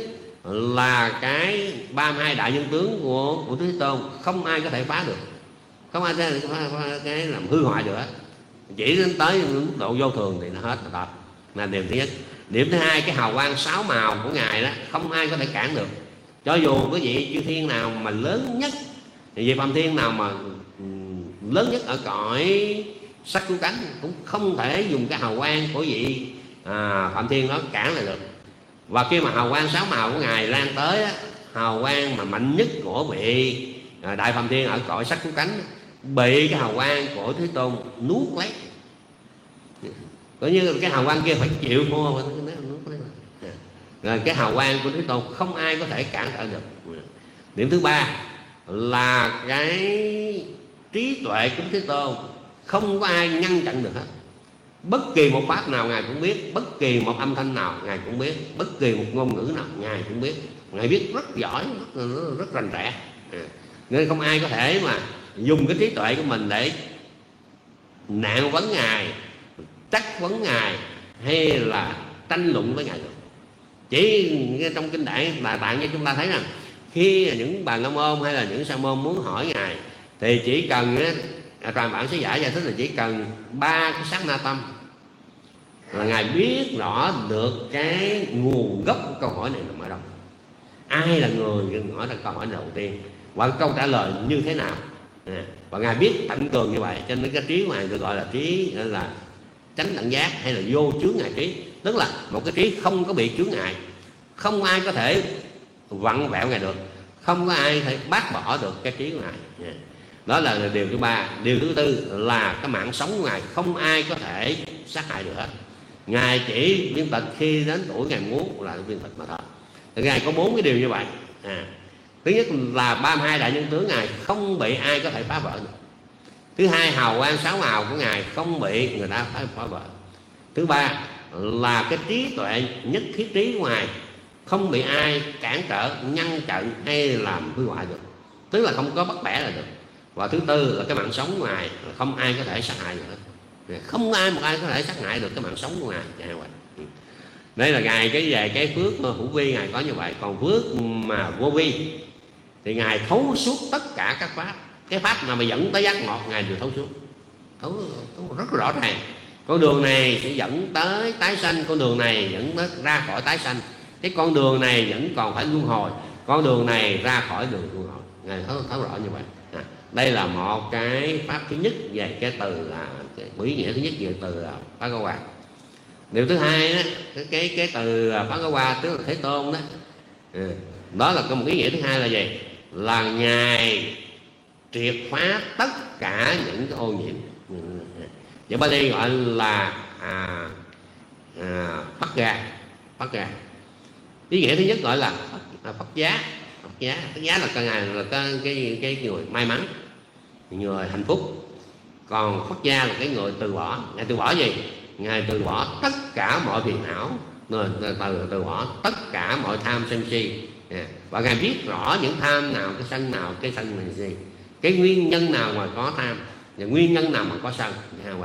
Speaker 1: là cái ba mươi hai đại nhân tướng của của Thế Tôn không ai có thể phá được, không ai có thể phá, phá, cái làm hư hoại được hết. Chỉ đến tới mức độ vô thường thì nó hết rồi. Là điểm thứ nhất. Điểm thứ hai, cái hào quang sáu màu của ngài đó không ai có thể cản được. Cho dù cái vị chư thiên nào mà lớn nhất, thì vị Phạm Thiên nào mà lớn nhất ở cõi sắc cứu cánh cũng không thể dùng cái hào quang của vị à, Phạm Thiên đó cản lại được. Và khi mà hào quang sáu màu của ngài lan tới, hào quang mà mạnh nhất của vị à, Đại Phạm Thiên ở cõi sắc cứu cánh bị cái hào quang của Thế Tôn nuốt lấy. Coi như cái hào quang kia phải chịu mua. Rồi cái hào quang của Thế Tôn không ai có thể cản trở được. Điểm thứ ba là cái trí tuệ của Thế Tôn không có ai ngăn chặn được hết. Bất kỳ một pháp nào ngài cũng biết, bất kỳ một âm thanh nào ngài cũng biết, bất kỳ một ngôn ngữ nào ngài cũng biết. Ngài biết rất giỏi, rất, rất rành rẽ. Nên không ai có thể mà dùng cái trí tuệ của mình để nạn vấn ngài, trách vấn ngài, hay là tranh luận với ngài được. Chỉ trong kinh Đại Đại Tạng cho chúng ta thấy rằng khi những bà la môn hay là những sa môn muốn hỏi ngài, thì chỉ cần toàn bản sứ giả giải thích là chỉ cần ba cái sát na tâm là ngài biết rõ được cái nguồn gốc của câu hỏi này nằm ở đâu, ai là người hỏi ra câu hỏi đầu tiên và câu trả lời như thế nào. À, và ngài biết tận tường như vậy, cho nên cái trí của ngài được gọi là trí là chánh đẳng giác, hay là vô chướng ngại trí, tức là một cái trí không có bị chướng ngại, không ai có thể vặn vẹo ngài được, không có ai có thể bác bỏ được cái trí của ngài. À, đó là điều thứ ba. Điều thứ tư là cái mạng sống của ngài không ai có thể sát hại được hết. Ngài chỉ viên tịch khi đến tuổi ngài muốn là viên tịch mà thôi. Thì ngài có bốn cái điều như vậy. À, thứ nhất là ba mươi hai đại nhân tướng ngài không bị ai có thể phá vỡ được. Thứ hai, hào quang sáu màu của ngài không bị người ta phá, phá vỡ. Thứ ba là cái trí tuệ nhất thiết trí của ngài không bị ai cản trở, ngăn chặn hay làm hư hoại được, tức là không có bắt bẻ là được. Và thứ tư là cái mạng sống của ngài không ai có thể sát hại được, không ai một ai có thể sát hại được cái mạng sống của ngài. Đây là ngài cái về cái phước hữu vi ngài có như vậy. Còn phước mà vô vi thì ngài thấu suốt tất cả các pháp. Cái pháp nào mà dẫn tới giác ngộ ngài đều thấu suốt, thấu, thấu rất rõ ràng. Con đường này sẽ dẫn tới tái sanh, con đường này dẫn tới ra khỏi tái sanh, cái con đường này vẫn còn phải luân hồi, con đường này ra khỏi đường luân hồi. Ngài thấu, thấu rõ như vậy. À, đây là một cái pháp thứ nhất về cái từ là cái ý nghĩa thứ nhất về từ là Pháp Hoa Hoa. Điều thứ hai đó, cái cái, cái từ Pháp Hoa Hoa tức là Thế Tôn đó. À, đó là một ý nghĩa thứ hai là gì? Là ngài triệt phá tất cả những cái ô nhiễm. Chữ Bali gọi là à, à, Phật Ga, Phật Ga. Ý nghĩa thứ nhất gọi là Phật, Phật giá, Phật giá, Phật giá là cái ngài là cái cái cái người may mắn, người hạnh phúc. Còn Phật gia là cái người từ bỏ. Ngài từ bỏ gì? Ngài từ bỏ tất cả mọi phiền não, người từ từ bỏ tất cả mọi tham sân si. À, và ngài biết rõ những tham nào, cái sân nào, cái sân này gì. cái nguyên nhân nào mà có tham và nguyên nhân nào mà có sân.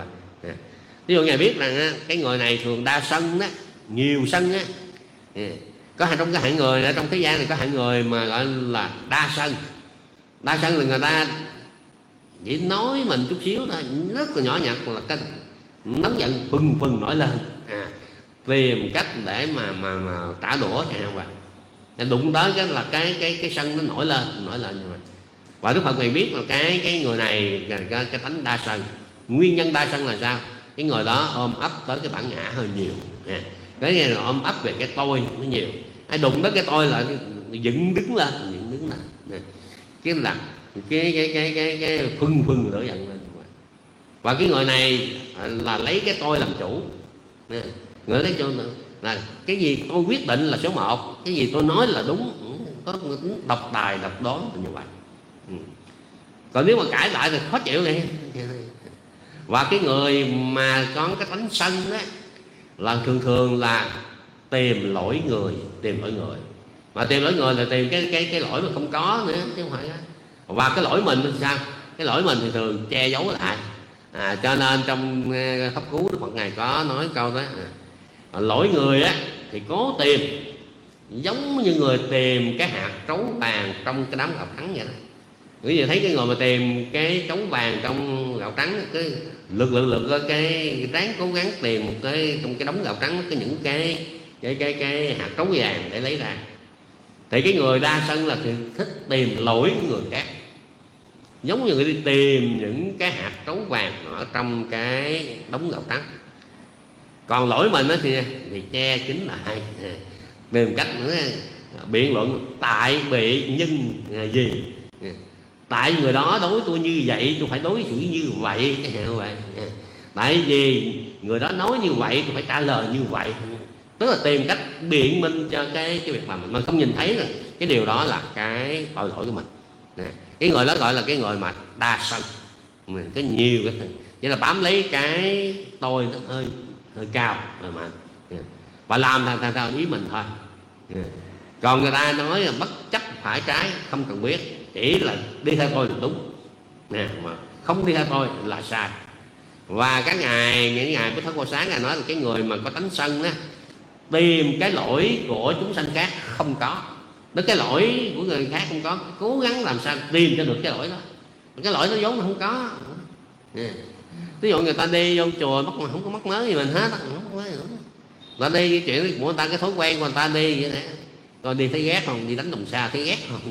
Speaker 1: Ví dụ ngài biết rằng cái người này thường đa sân đó, nhiều sân á. Có hai trong cái hạng người ở trong thế gian này có hạng người mà gọi là đa sân. Đa sân là người ta chỉ nói mình chút xíu thôi, rất là nhỏ nhặt, là cái nóng giận phừng phừng nổi lên, à, tìm cách để mà mà mà trả đũa chẳng hạn vậy. Đụng tới cái là cái cái cái sân nó nổi lên nổi lên như vậy. Và Đức Phật này biết là cái cái người này cái, cái, cái tánh đa sân. Nguyên nhân đa sân là sao? Cái người đó ôm ấp tới cái bản ngã hơi nhiều, à, cái này là ôm ấp về cái tôi nó nhiều. Ai đụng tới cái tôi là dựng đứng lên, dựng đứng lên, à, cái là cái cái cái cái cái phừng phừng lửa giận lên. Và cái người này là lấy cái tôi làm chủ, à, người lấy cho là cái gì tôi quyết định là số một, cái gì tôi nói là đúng, có tính độc tài độc đoán như vậy. Ừ. Còn nếu mà cãi lại thì khó chịu này. Và cái người mà có cái tánh sân đó là thường thường là tìm lỗi người, tìm lỗi người. Mà tìm lỗi người là tìm cái cái cái lỗi mà không có nữa chứ không phải đó. Và cái lỗi mình thì sao? Cái lỗi mình thì thường che giấu lại. À, cho nên trong Pháp Cú Đức Phật ngài có nói câu đó, à, lỗi người á thì cố tìm giống như người tìm cái hạt trấu vàng trong cái đám gạo trắng vậy đó. Quý vị thấy cái người mà tìm cái trấu vàng trong gạo trắng, cái lực lực lực cái ráng cố gắng tìm một cái trong cái đống gạo trắng có những cái cái cái cái hạt trấu vàng để lấy ra. Thì cái người đa sân là thì thích tìm lỗi của người khác, giống như người đi tìm những cái hạt trấu vàng ở trong cái đống gạo trắng. Còn lỗi mình đó thì thì che kín lại, tìm cách nữa biện luận tại bị nhân gì, tại người đó đối tôi như vậy tôi phải đối xử như vậy, cái hệ vậy. Tại vì người đó nói như vậy tôi phải trả lời như vậy. Tức là tìm cách biện minh cho cái cái việc làm mình, mình không nhìn thấy rồi cái điều đó là cái tội lỗi của mình. Cái người đó gọi là cái người mà đa sân, mình có nhiều cái thing, chỉ là bám lấy cái tôi nó hơi hơi cao rồi mà, và làm theo theo, theo ý mình thôi. Còn người ta nói là bất chấp phải trái, không cần biết, chỉ là đi theo tôi là đúng, nè, mà không đi theo tôi là sai. Và các ngài, những ngài Bố Thất Cô Sáng ngài nói là cái người mà có tánh sân á, tìm cái lỗi của chúng sanh khác không có, đến cái lỗi của người khác không có, cố gắng làm sao tìm cho được cái lỗi đó. Cái lỗi nó vốn nó không có. Ví dụ người ta đi vô chùa mất mà không có mắc mớ gì mình hết, không có mớ gì nữa. Người ta đi cái chuyện của người ta, cái thói quen của người ta đi vậy nè. Rồi đi thấy ghét không, đi đánh đồng xa thấy ghét không.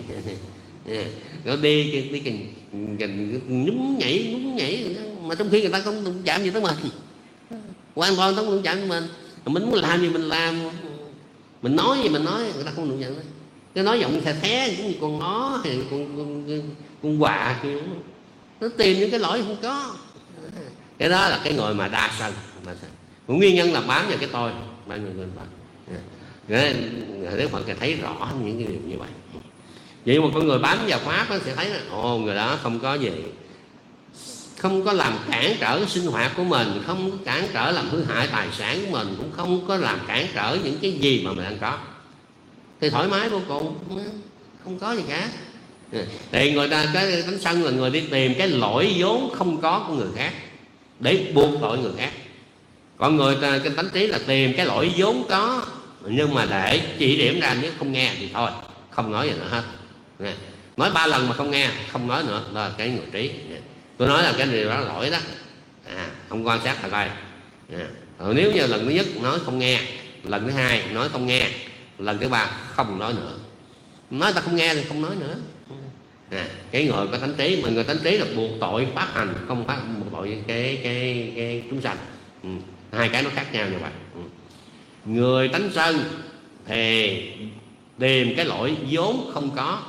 Speaker 1: Rồi đi đi kình nhúng nhảy nhúng nhảy mà trong khi người ta không đụng chạm gì tới mình, hoàn toàn không đụng chạm với mình. Mình muốn làm gì mình làm, mình nói gì mình nói, người ta không đụng chạm. Cái nói giọng thè thé cũng như con ngó hay con con con quạ kiểu, nó tìm những cái lỗi không có. Cái đó là cái người mà đa sân. Nguyên nhân là bám vào cái tôi, bám vào cái tôi. Đức Phật thấy rõ những cái điều như vậy. Vậy mà con người bám vào pháp nó sẽ thấy là ồ, người đó không có gì, không có làm cản trở sinh hoạt của mình, không có cản trở làm hư hại tài sản của mình, cũng không có làm cản trở những cái gì mà mình đang có, thì thoải mái vô cùng, không có gì cả. Thì người ta cái tánh sân là người đi tìm cái lỗi vốn không có của người khác để buộc tội người khác. Còn người ta cái tánh trí là tìm cái lỗi vốn có, nhưng mà để chỉ điểm ra, nếu không nghe thì thôi, không nói gì nữa hết. Nói ba lần mà không nghe, không nói nữa, đó là cái người trí. Tôi nói là cái điều đó lỗi đó, à, không quan sát là coi. À, nếu như lần thứ nhất nói không nghe, lần thứ hai nói không nghe, lần thứ ba không nói nữa. Nói ta không nghe thì không nói nữa. À, cái người có tánh trí, mà người tánh trí là buộc tội phát hành, không phát buộc tội cái cái cái chúng sanh. Ừ. Hai cái nó khác nhau như vậy. Ừ. Người tánh sân thì tìm cái lỗi vốn không có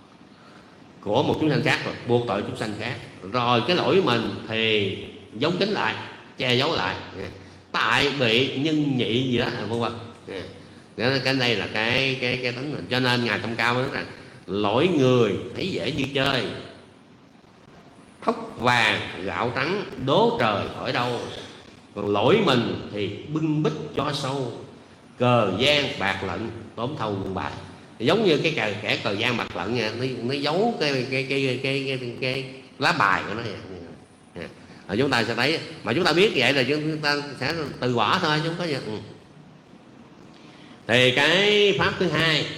Speaker 1: của một chúng sanh khác rồi buộc tội chúng sanh khác, rồi cái lỗi của mình thì giấu kín lại, che giấu lại, tại bị nhân nhị gì đó vân vân. Cái đây là cái cái cái tính. Cho nên ngài Tâm Cao nói rằng lỗi người thấy dễ như chơi, thóc vàng gạo trắng đố trời khỏi đâu, còn lỗi mình thì bưng bít cho sâu, cờ gian bạc lệnh tóm thâu quân bài. giống như cái kẻ, kẻ cờ gian mặt lận nha, nó, nó giấu cái cái cái cái cái, cái, cái lá bài của nó vậy. À, chúng ta sẽ thấy, mà chúng ta biết vậy là chúng ta sẽ từ bỏ thôi, chúng có gì. Ừ. Thì cái pháp thứ hai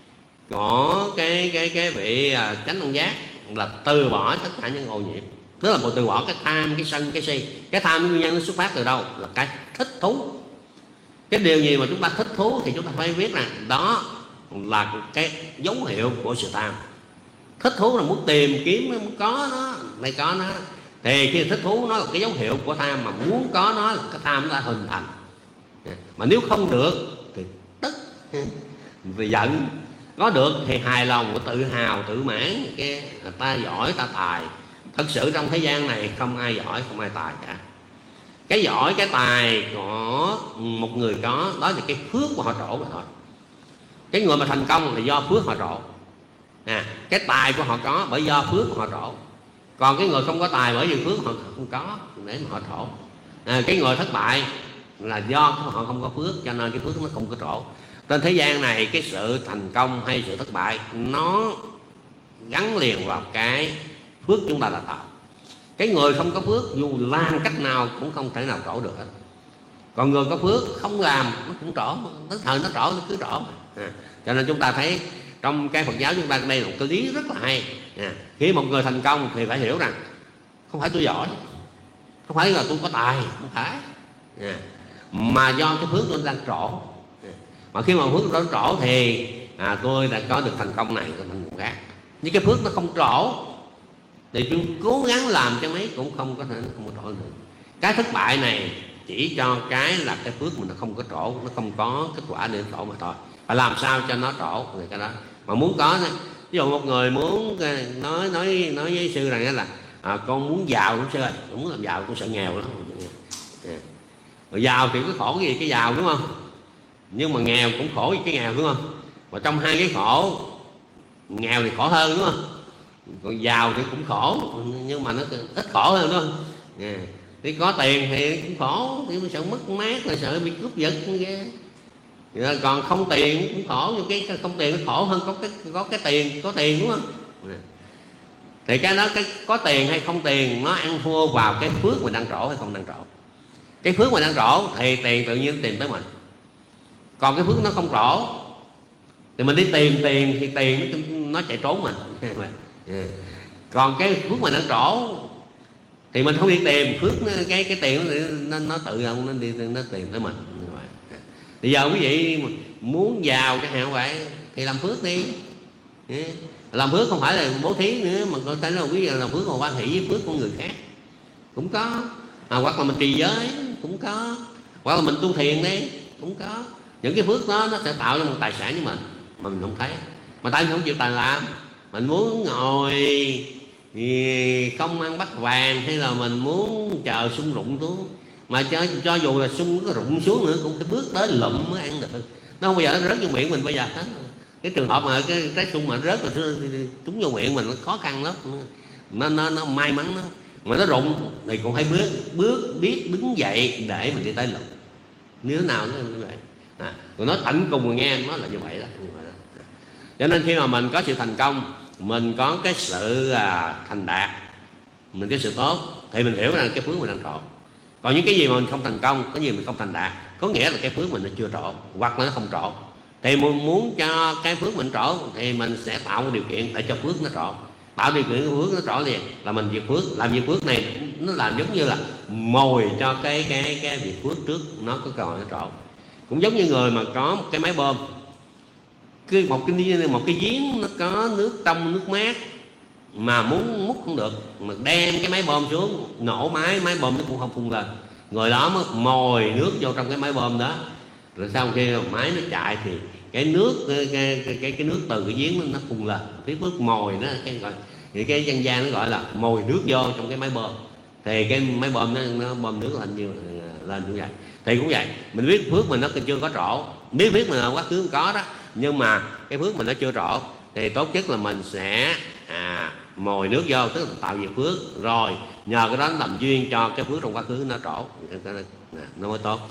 Speaker 1: có cái cái cái vị à, chánh đẳng giác là từ bỏ tất cả những ô nhiễm, tức là một từ bỏ cái tham, cái sân, cái si. Cái tham cái nguyên nhân nó xuất phát từ đâu? Là cái thích thú. Cái điều gì mà chúng ta thích thú thì chúng ta phải biết rằng đó là cái dấu hiệu của sự tham. Thích thú là muốn tìm kiếm, muốn có nó, này có nó. Thì khi thích thú nó là cái dấu hiệu của tham, mà muốn có nó là cái tham nó đã hình thành. Mà nếu không được thì tức, vì giận. Có được thì hài lòng, tự hào, tự mãn, cái ta giỏi, ta tài. Thật sự trong thế gian này không ai giỏi, không ai tài cả. Cái giỏi, cái tài của một người có, đó là cái phước của họ trổ mà thôi. Cái người mà thành công là do phước họ trổ. À, cái tài của họ có bởi do phước của họ trổ. Còn cái người không có tài bởi vì phước họ không có để mà họ trổ. À, cái người thất bại là do họ không có phước, cho nên cái phước nó không có trổ. Trên thế gian này cái sự thành công hay sự thất bại nó gắn liền vào cái phước chúng ta là tạo. Cái người không có phước dù làm cách nào cũng không thể nào trổ được hết. Còn người có phước không làm nó cũng trổ, tới thời nó trổ nó cứ trổ. À, cho nên chúng ta thấy trong cái Phật giáo chúng ta đây là một cái lý rất là hay. À, khi một người thành công thì phải hiểu rằng không phải tôi giỏi, không phải là tôi có tài, không phải. À, mà do cái phước tôi đang trổ. À, mà khi mà phước đó trổ thì à, tôi đã có được thành công này, có thành công khác. Nhưng cái phước nó không trổ thì tôi cố gắng làm cho mấy cũng không có thể, không có trổ được. Cái thất bại này chỉ cho cái là cái phước mình nó không có trổ, nó không có kết quả để trổ mà thôi. Phải làm sao cho nó trổ thì cái đó. Mà muốn có, ví dụ một người muốn nói nói nói với sư rằng là à, con muốn giàu lắm sư ơi, muốn làm giàu, con sợ nghèo lắm. Rồi giàu thì có khổ cái gì, cái giàu đúng không? Nhưng mà nghèo cũng khổ với cái nghèo đúng không? Và trong hai cái khổ, nghèo thì khổ hơn đúng không? Còn giàu thì cũng khổ, nhưng mà nó ít khổ hơn đúng không? À, thì có tiền thì cũng khổ, thì sợ mất mát, là sợ bị cướp giật ghê. Còn không tiền cũng khổ, nhưng cái không tiền nó khổ hơn có cái có cái tiền, có tiền đúng không? À, thì cái đó, cái có tiền hay không tiền nó ăn thua vào cái phước mình đang trổ hay không đang trổ. Cái phước mình đang trổ thì tiền tự nhiên tìm tới mình. Còn cái phước nó không trổ thì mình đi tìm tiền thì tiền nó, nó chạy trốn mình. Yeah. Còn cái phước mình đang trổ thì mình không đi tìm phước, nó, cái cái tiền nó, nó tự động nó đi nó tìm tới mình. Bây giờ quý vị muốn giàu cái hạn vậy thì làm phước đi. Yeah. Làm phước không phải là bố thí nữa, mà có thể là quý vị làm phước mà quan hệ với phước của người khác cũng có. À, hoặc là mình trì giới cũng có, hoặc là mình tu thiền đi cũng có. Những cái phước đó nó sẽ tạo ra một tài sản với mình mà mình không thấy. Mà tại mình không chịu tài làm, mình muốn ngồi thì không ăn bắt vàng, hay là mình muốn chờ sung rụng xuống, mà cho, cho dù là sung nó rụng xuống nữa cũng phải bước tới lụm mới ăn được. Nó không bao giờ nó rớt vô miệng mình bây giờ hết. Cái trường hợp mà cái trái sung mà rớt rồi trúng vô miệng mình nó khó khăn lắm. Nó, nó, nó may mắn nó. Mà nó rụng thì cũng phải bước, bước biết đứng dậy để mình đi tới lụm. Như thế nào nó như vậy. À, rồi nói tận cùng rồi nghe nó là như vậy đó, như vậy đó. Cho nên khi mà mình có sự thành công, mình có cái sự à, thành đạt, mình có sự tốt, thì mình hiểu rằng cái phước mình đang trổ. Còn những cái gì mà mình không thành công, cái gì mình không thành đạt, có nghĩa là cái phước mình nó chưa trổ, hoặc là nó không trổ. Thì mình muốn cho cái phước mình trổ thì mình sẽ tạo một điều kiện để cho phước nó trổ. Tạo điều kiện phước nó trổ liền là mình việc phước. Làm việc phước này nó làm giống như là mồi cho cái cái cái việc phước trước nó có cơ hội nó trổ. Cũng giống như người mà có một cái máy bơm, cái một cái một cái giếng nó có nước trong nước mát mà muốn múc không được, mà đem cái máy bơm xuống nổ máy, máy bơm nó cũng không phun lên. Người đó mới mồi nước vô trong cái máy bơm đó, rồi sau khi máy nó chạy thì cái nước cái cái cái, cái nước từ cái giếng nó, nó phun lên. Cái bước mồi nó cái gọi thì cái dân gian nó gọi là mồi nước vô trong cái máy bơm, thì cái máy bơm nó, nó bơm nước lên như lên như vậy. Thì cũng vậy, mình biết phước mình nó chưa có trổ, biết biết mình quá khứ có đó, nhưng mà cái phước mình nó chưa trổ thì tốt nhất là mình sẽ à, mồi nước vô, tức là tạo việc phước, rồi nhờ cái đó làm duyên cho cái phước trong quá khứ nó trổ, nó mới tốt.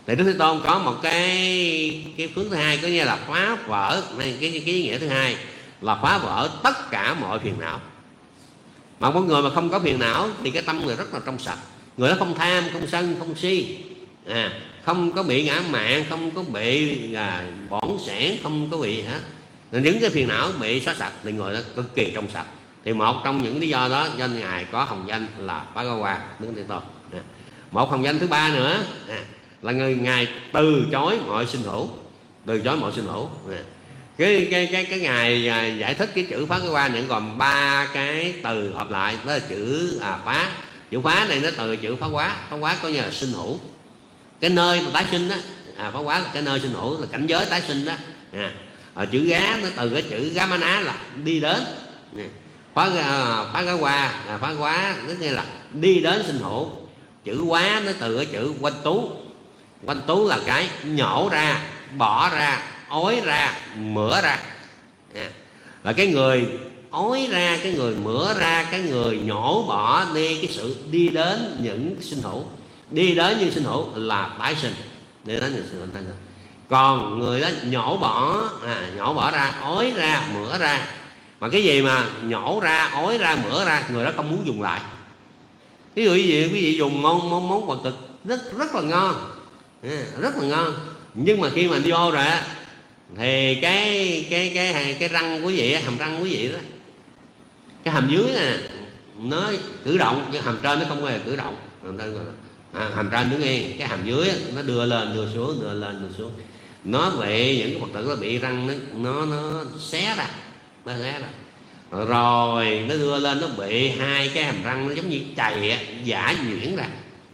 Speaker 1: Thì Đức Thế Tôn có một cái cái phước thứ hai, có nghĩa là phá vỡ cái, cái, cái ý nghĩa thứ hai là phá vỡ tất cả mọi phiền não. Mà một người mà không có phiền não thì cái tâm người rất là trong sạch. Người đó không tham, không sân, không si, à, không có bị ngã mạn, không có bị à, bỏng sẻn, không có bị hết. Những cái phiền não bị xóa sạch thì người đó cực kỳ trong sạch. Thì một trong những lý do đó do Ngài có hồng danh là Bhagavan Đức Thế Tôn. À. Một hồng danh thứ ba nữa à, là người Ngài từ chối mọi sinh hữu, từ chối mọi sinh hữu. À. Cái cái cái cái Ngài giải thích cái chữ Bhagavan này gồm ba cái từ hợp lại, đó là chữ à, phá. Chữ phá này nó từ chữ phá quá, phá quá có nghĩa là sinh hữu, cái nơi mà tái sinh đó. À, phá quá là cái nơi sinh hữu, là cảnh giới tái sinh đó. À. Ở chữ gá nó từ cái chữ gamana là đi đến. À. Phá phá gá qua, à, phá quá tức nghĩa là đi đến sinh hữu. Chữ quá nó từ cái chữ quanh tú, quanh tú là cái nhổ ra, bỏ ra, ói ra, mửa ra. À. Là cái người ói ra, cái người mửa ra, cái người nhổ bỏ đi cái sự đi đến những sinh hữu. Đi đến những sinh hữu là tái sinh, đi đến những sinh hữu tái sinh. Còn người đó nhổ bỏ, à, nhổ bỏ ra, ói ra, mửa ra. Mà cái gì mà nhổ ra, ói ra, mửa ra, người đó không muốn dùng lại. Ví dụ gì quý vị dùng món món món vật thực rất rất là ngon, à, rất là ngon, nhưng mà khi mà vô rồi á thì cái cái cái cái, cái răng quý vị, hàm răng quý vị đó, cái hàm dưới nè nó cử động, nhưng hàm trên nó không hề cử động. Hàm trên, à, hàm trên đứng yên, cái hàm dưới nó đưa lên đưa xuống, đưa lên đưa xuống. Nó bị những cái vật tử nó bị răng nó nó nó xé ra, nó xé ra. Rồi nó đưa lên, nó bị hai cái hàm răng nó giống như chày giả nhuyễn ra.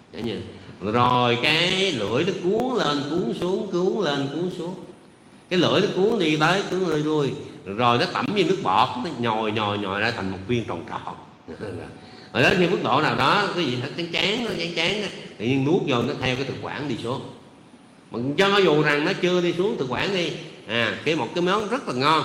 Speaker 1: Rồi cái lưỡi nó cuốn lên cuốn xuống, cuốn lên cuốn xuống. Cái lưỡi nó cuốn đi tới cuốn đi lui. Rồi nó tẩm như nước bọt, nó nhồi nhồi nhồi ra thành một viên tròn tròn. Rồi đến khi mức độ nào đó cái gì chán chán nó chán chán tự nhiên nuốt vô, nó theo cái thực quản đi xuống. Mà cho nó dù rằng nó chưa đi xuống thực quản đi, à, cái một cái món rất là ngon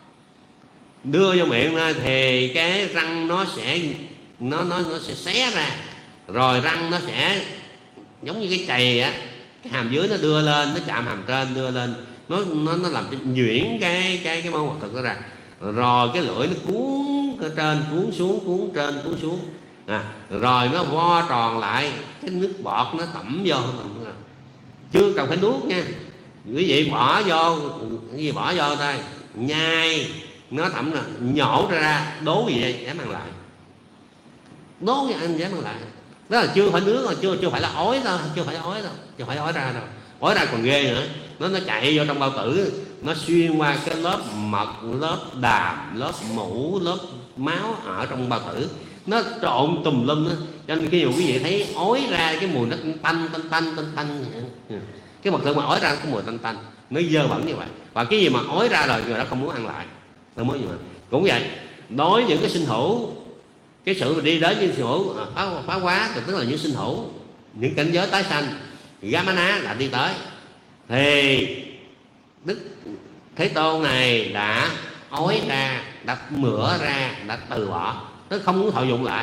Speaker 1: đưa vô miệng ra thì cái răng nó sẽ nó nó nó sẽ xé ra, rồi răng nó sẽ giống như cái chày á, cái hàm dưới nó đưa lên, nó chạm hàm trên đưa lên, nó nó nó làm cho nhuyễn cái cái cái món vật thực đó ra. Rồi cái lưỡi nó cuốn trên cuốn xuống, cuốn trên cuốn xuống, à, rồi nó vo tròn lại, cái nước bọt nó tẩm vô, chưa cần phải nuốt nha quý vị, bỏ vô cái gì bỏ vô thôi, nhai nó thẩm là nhổ ra, đố gì vậy dám ăn lại, đố gì anh dám ăn lại. Đó là chưa phải nước, chưa chưa phải là ói đâu, chưa phải ói đâu, chưa phải ói ra đâu, ói ra còn ghê nữa. Nó nó chạy vô trong bao tử, nó xuyên qua cái lớp mật, lớp đàm, lớp mũ, lớp máu ở trong bao tử, nó trộn tùm lum đó. Cho nên khi mà quý vị thấy ói ra cái mùi nó tanh tanh tanh tanh tanh, cái vật thực mà ói ra cái mùi tanh tanh, nó dơ bẩn như vậy. Và cái gì mà ói ra rồi người đó không muốn ăn lại, không muốn gì mà. Cũng vậy, đối với những cái sinh hữu, cái sự mà đi đến những sinh hữu phá, phá quá thì tức là những sinh hữu, những cảnh giới tái sanh, Gamana là đi tới, thì Đức Thế Tôn này đã ói ra, đã mửa ra, đã từ bỏ, nó không muốn thọ dụng lại.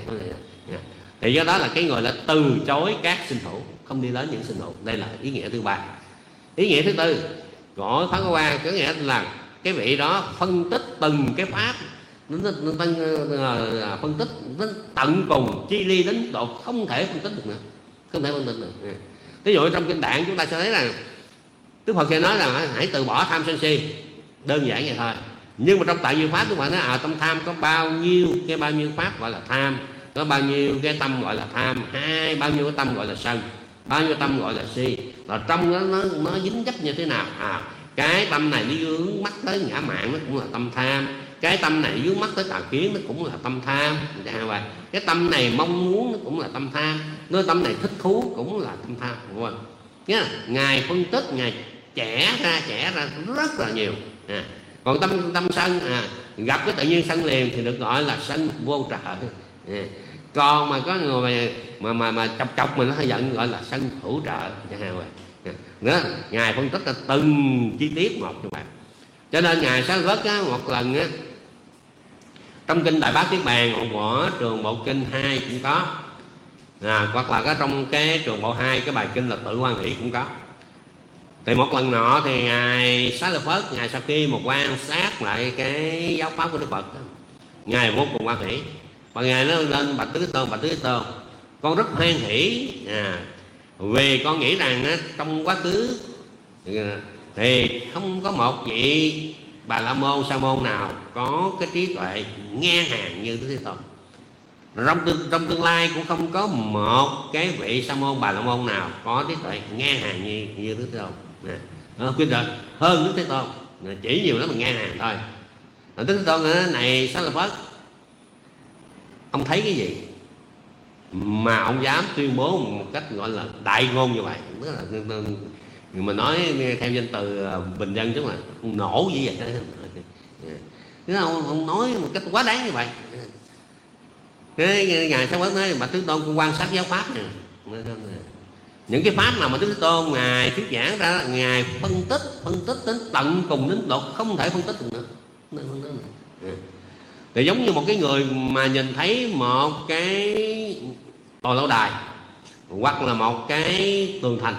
Speaker 1: Thì do đó là cái người là từ chối các sinh hữu, không đi đến những sinh hữu. Đây là ý nghĩa thứ ba. Ý nghĩa thứ tư của Phá Qua có nghĩa là cái vị đó phân tích từng cái pháp, nó, nó, nó, nó phân tích đến tận cùng, chi ly đến độ không thể phân tích được nữa, không thể phân tích được. Ví dụ trong kinh Tạng chúng ta sẽ thấy là Đức Phật sẽ nói là hãy từ bỏ tham sân si, đơn giản vậy thôi. Nhưng mà trong Tại Như Pháp Đức Phật nói à, trong tham có bao nhiêu cái bao nhiêu pháp gọi là tham, có bao nhiêu cái tâm gọi là tham, hai bao nhiêu cái tâm gọi là sân, bao nhiêu tâm gọi là si, rồi trong đó nó nó dính dấp như thế nào. À, cái tâm này nó vướng mắt tới ngã mạn nó cũng là tâm tham, cái tâm này vướng mắt tới tà kiến nó cũng là tâm tham, cái tâm này mong muốn nó cũng là tâm tham, cái tâm này thích thú cũng là tâm tham. Nhớ là ngài phân tích, ngài chẻ ra chẻ ra rất là nhiều. À, còn tâm tâm sân, à, gặp cái tự nhiên sân liền thì được gọi là sân vô trợ. À, còn mà có người mà mà mà, mà chọc chọc mình nó hay giận gọi là sân hữu trợ. À, nữa ngài phân tích ra từng chi tiết một như vậy. Cho nên ngài Xá Lợi á, một lần á, trong kinh Đại Bát Niết Bàn của trường Bộ Kinh hai cũng có, à, hoặc là có trong cái trường bộ hai cái bài kinh là Tự Hoan Hỷ cũng có. Thì một lần nọ thì ngài Xá Lợi Phất, ngài sau khi một quan sát lại cái giáo pháp của Đức Phật, ngài vô cùng hoan hỷ và ngài nó lên bạch Tứ Thế Tôn, bạch Tứ Thế Tôn, con rất hoan hỷ à, vì con nghĩ rằng á, trong quá khứ thì không có một vị Bà La Môn Sa Môn nào có cái trí tuệ ngang hàng như Tứ Thế Tôn. Trong tương, trong tương lai cũng không có một cái vị Sa Môn Bà La Môn nào có trí tuệ ngang hàng như như Tứ Thế Tôn. Nè, khuyên rồi hơn Tứ Thế Tôn, chỉ nhiều lắm mà ngang hàng thôi. Tứ Thế Tôn này Xá Lợi Phất, ông thấy cái gì mà ông dám tuyên bố một cách gọi là đại ngôn như vậy? Tức là mình nói theo danh từ bình dân, tức là ông nổ gì vậy. Thế ông, ông nói một cách quá đáng như vậy. Cái ngài Xá Lợi Phất nói: Bạch Tứ Thế Tôn, con quan sát giáo pháp này, những cái pháp nào mà Tứ Thế Tôn ngài thuyết giảng ra, ngài phân tích phân tích đến tận cùng, đến độ không thể phân tích được nữa. Thì giống như một cái người mà nhìn thấy một cái tòa lâu đài hoặc là một cái tường thành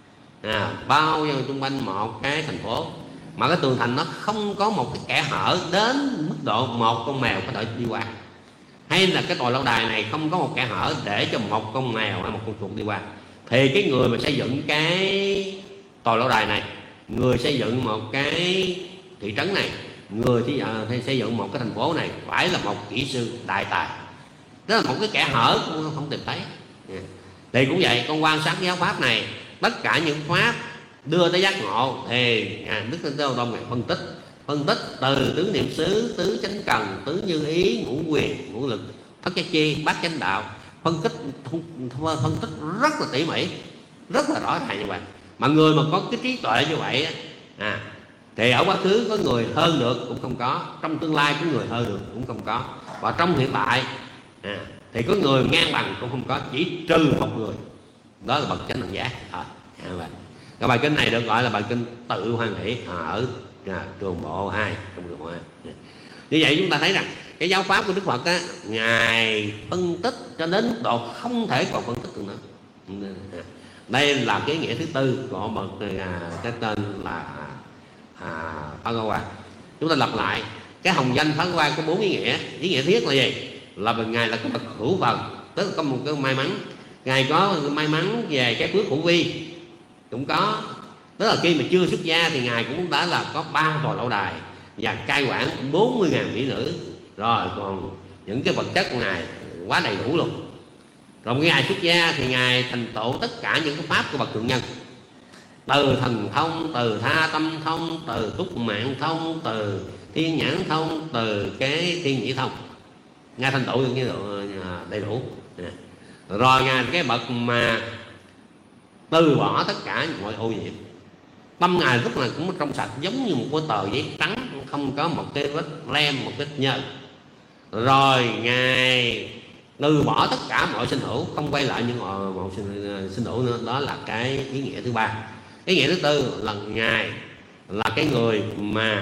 Speaker 1: à, bao vây xung quanh một cái thành phố, mà cái tường thành nó không có một cái kẽ hở đến mức độ một con mèo có thể đi qua, hay là cái tòa lâu đài này không có một kẽ hở để cho một con mèo hay một con chuột đi qua, thì cái người mà xây dựng cái tòa lâu đài này, người xây dựng một cái thị trấn này, người thì uh, xây dựng một cái thành phố này phải là một kỹ sư đại tài. Đó là một cái kẽ hở cũng không tìm thấy. Yeah. Thì cũng vậy, con quan sát giáo pháp này, tất cả những pháp đưa tới giác ngộ thì à, Đức Thế Tôn này phân tích phân tích từ tứ niệm xứ, tứ chánh cần, tứ như ý, ngũ quyền, ngũ lực, thất giác chi, bát chánh đạo, phân tích phân tích rất là tỉ mỉ, rất là rõ ràng như vậy. Mà người mà có cái trí tuệ như vậy à, thì ở quá khứ có người hơn được cũng không có, trong tương lai có người hơn được cũng không có, và trong hiện tại à, thì có người ngang bằng cũng không có, chỉ trừ một người, đó là bậc chánh đẳng giác. À, cái bài kinh này được gọi là bài kinh Tự Hoan Hỷ ở à, trường bộ hai, trong trường bộ hai. Như vậy chúng ta thấy rằng cái giáo pháp của Đức Phật á, ngài phân tích cho đến độ không thể còn phân tích được nữa. Đây là cái nghĩa thứ tư của bậc à, cái tên là à, Pháp Hoa Quang. Chúng ta lặp lại cái hồng danh Pháp Hoa Quang có bốn ý nghĩa. Ý nghĩa thứ nhất là gì? Là ngài là cái bậc hữu phần, tức là có một cái may mắn, ngài có may mắn về cái phước hữu vi cũng có. Tức là khi mà chưa xuất gia thì ngài cũng đã là có ba tòa lâu đài và cai quản bốn mươi ngàn mỹ nữ rồi, còn những cái vật chất của ngài quá đầy đủ luôn. Rồi cái ngày xuất gia thì ngài thành tựu tất cả những cái pháp của bậc thượng nhân, từ thần thông, từ tha tâm thông, từ túc mạng thông, từ thiên nhãn thông, từ cái thiên nhĩ thông, ngài thành tựu như đầy đủ. Rồi ngài cái bậc mà từ bỏ tất cả mọi ô nhiễm, tâm ngài lúc nào cũng trong sạch, giống như một cái tờ giấy trắng, không có một cái vết lem, một cái nhơ. Rồi ngài từ bỏ tất cả mọi sinh hữu, không quay lại những mọi sinh, sinh hữu nữa. Đó là cái ý nghĩa thứ ba. Ý nghĩa thứ tư là ngài là cái người mà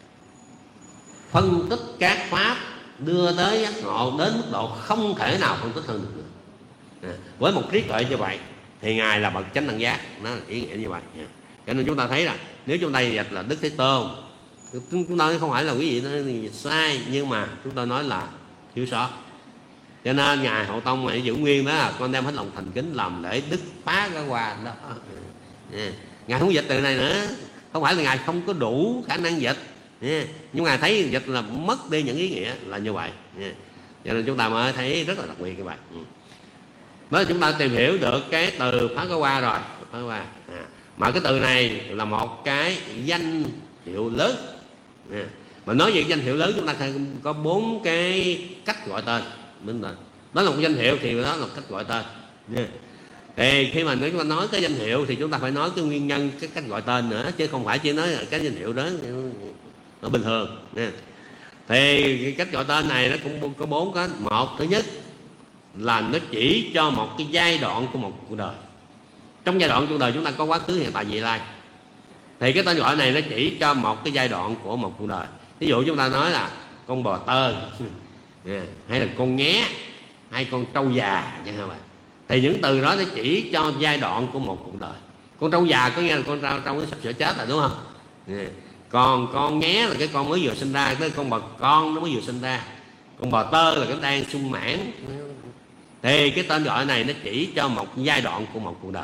Speaker 1: phân tích các pháp đưa tới giác ngộ đến mức độ không thể nào phân tích hơn được nữa. À, với một trí tuệ như vậy thì ngài là bậc chánh đẳng giác. Nó là ý nghĩa như vậy. Cho nên chúng ta thấy là nếu chúng ta dịch là Đức Thế Tôn, chúng ta không phải là quý vị nói sai, nhưng mà chúng ta nói là thiếu sót. Cho nên ngài Hậu Tông mà giữ nguyên đó là con đem hết lòng thành kính làm để Đức phá cái qua đó. Yeah. Ngài không dịch từ này nữa, không phải là ngài không có đủ khả năng dịch, yeah. Nhưng ngài thấy dịch là mất đi những ý nghĩa là như vậy. Yeah. Cho nên chúng ta mới thấy rất là đặc biệt các bạn. Đó, chúng ta tìm hiểu được cái từ phá cái qua rồi. Phá qua. À. Mà cái từ này là một cái danh hiệu lớn. À. Mà nói về danh hiệu lớn, chúng ta có bốn cái cách gọi tên. Đúng rồi. Đó là một danh hiệu thì đó là một cách gọi tên. Yeah. Thì khi mà nếu chúng ta nói cái danh hiệu thì chúng ta phải nói cái nguyên nhân, cái cách gọi tên nữa, chứ không phải chỉ nói là cái danh hiệu đó nó bình thường. Yeah. Thì cái cách gọi tên này nó cũng có bốn cái. Một, thứ nhất là nó chỉ cho một cái giai đoạn của một cuộc đời. Trong giai đoạn cuộc đời chúng ta có quá khứ, hiện tại, vị lai. Thì cái tên gọi này nó chỉ cho một cái giai đoạn của một cuộc đời. Ví dụ chúng ta nói là con bò tơ, yeah, hay là con nghé, hay con trâu già, chẳng hạn vậy. Thì những từ đó nó chỉ cho giai đoạn của một cuộc đời. Con trâu già có nghĩa là con trâu trâu nó sắp sửa chết rồi, đúng không? Còn con nghé là cái con mới vừa sinh ra, cái con bò con nó mới vừa sinh ra, con bò tơ là cái đang sung mãn. Thì cái tên gọi này nó chỉ cho một giai đoạn của một cuộc đời.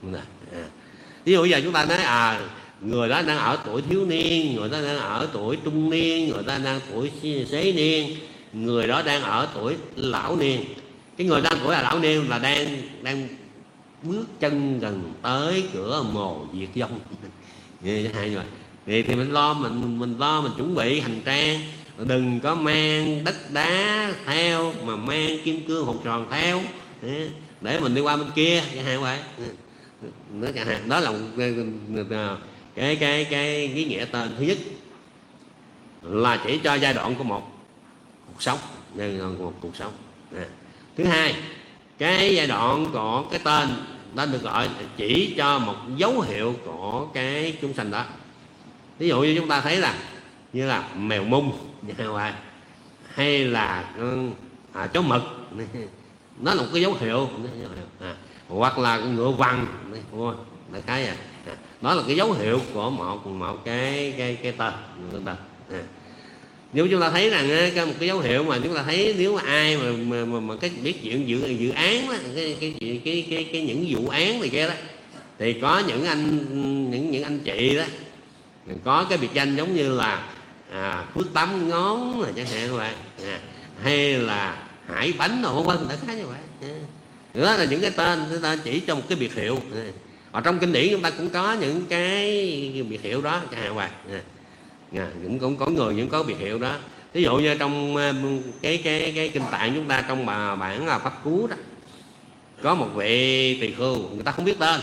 Speaker 1: Ví dụ bây giờ chúng ta nói à, người đó đang ở tuổi thiếu niên, người đó đang ở tuổi trung niên, người ta đang tuổi xế niên, người đó đang ở tuổi lão niên. Cái người đang tuổi là lão niên là đang đang bước chân gần tới cửa mồ diệt vong. Hai người thì, thì mình lo mình mình lo mình chuẩn bị hành trang, đừng có mang đất đá theo mà mang kim cương hột tròn theo để mình đi qua bên kia. Hai vậy nó chẳng hạn. Đó là cái cái cái ý nghĩa tên thứ nhất, là chỉ cho giai đoạn của một cuộc sống, một cuộc sống. Thứ hai, cái giai đoạn của cái tên đó được gọi chỉ cho một dấu hiệu của cái chúng sanh đó. Ví dụ như chúng ta thấy là như là mèo mung hay là à, chó mực, nó là một cái dấu hiệu. À, hoặc là ngựa vằn, đại khái à. Đó là cái dấu hiệu của một một cái cái cái tên. À. Nếu chúng ta thấy rằng cái một cái dấu hiệu mà chúng ta thấy, nếu mà ai mà mà, mà, mà cái biết chuyện dự dự án đó, cái cái cái cái cái, cái những vụ án này kia đó, thì có những anh những những anh chị đó có cái biệt danh giống như là à, Phước Tắm Ngón là chẳng hạn vậy, à, hay là Hải Bánh rồi vân vân, đại khái như vậy. À. Đó là những cái tên, cái tên chỉ cho một cái biệt hiệu. À. Ở trong kinh điển chúng ta cũng có những cái biệt hiệu đó chẳng hạn vậy. À. À, cũng cũng có người những có biệt hiệu đó. Ví dụ như trong cái cái cái kinh tạng chúng ta, trong bà bản là Pháp Cú đó, có một vị tỳ khưu, người ta không biết tên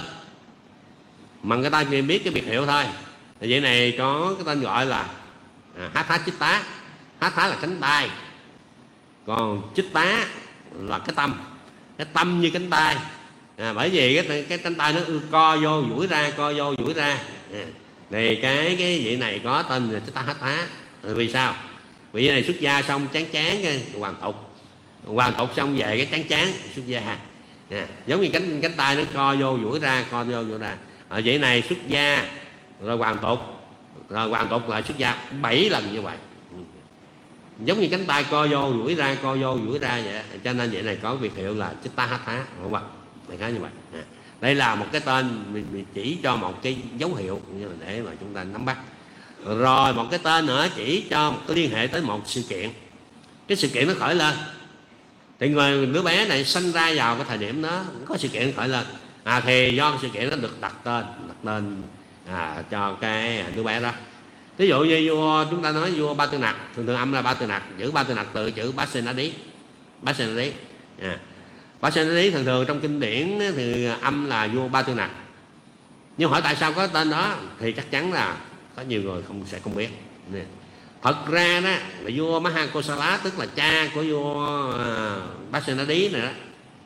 Speaker 1: mà người ta chỉ biết cái biệt hiệu thôi. Thì vậy này có cái tên gọi là à, Hát Thá Chích Tá. Hát Thá là cánh tay, còn Chích Tá là cái tâm. Cái tâm như cánh tay, à, bởi vì cái, cái cánh tay nó co vô duỗi ra, co vô duỗi ra. À, thì cái cái vị này có tên là Chích Tá Hát Thá. Vì sao? Vị này xuất gia xong chán chán cái hoàn tục, hoàn tục xong về cái chán chán xuất gia. À, giống như cánh cánh tay nó co vô duỗi ra, co vô duỗi ra. À, vị này xuất gia rồi hoàn tục, rồi hoàn tục lại xuất gia bảy lần như vậy, giống như cánh tay co vô duỗi ra, co vô duỗi ra vậy. Cho nên vậy này có biệt hiệu là Chích Tá Hát Thá, đúng không? Đại khái như vậy. À, đây là một cái tên chỉ cho một cái dấu hiệu để mà chúng ta nắm bắt. Rồi một cái tên nữa chỉ cho một cái liên hệ tới một sự kiện. Cái sự kiện nó khởi lên thì người đứa bé này sinh ra vào cái thời điểm đó có sự kiện khởi lên, à, thì do sự kiện nó được đặt tên, đặt tên à, cho cái đứa bé đó. Ví dụ như vua, chúng ta nói vua Ba Tư Nặc, thường thường âm là Ba Tư Nặc, chữ Ba Tư Nặc từ chữ Bát Sê Na Đí. Bát Sê Na Đí, à, Bát Sê Na Đí thường thường trong kinh điển thì âm là vua Ba Tư Nặc. Nhưng hỏi tại sao có tên đó thì chắc chắn là có nhiều người không sẽ không biết. Thật ra đó là vua Mahakosala, tức là cha của vua à, Bát Sê Na Đí này đó,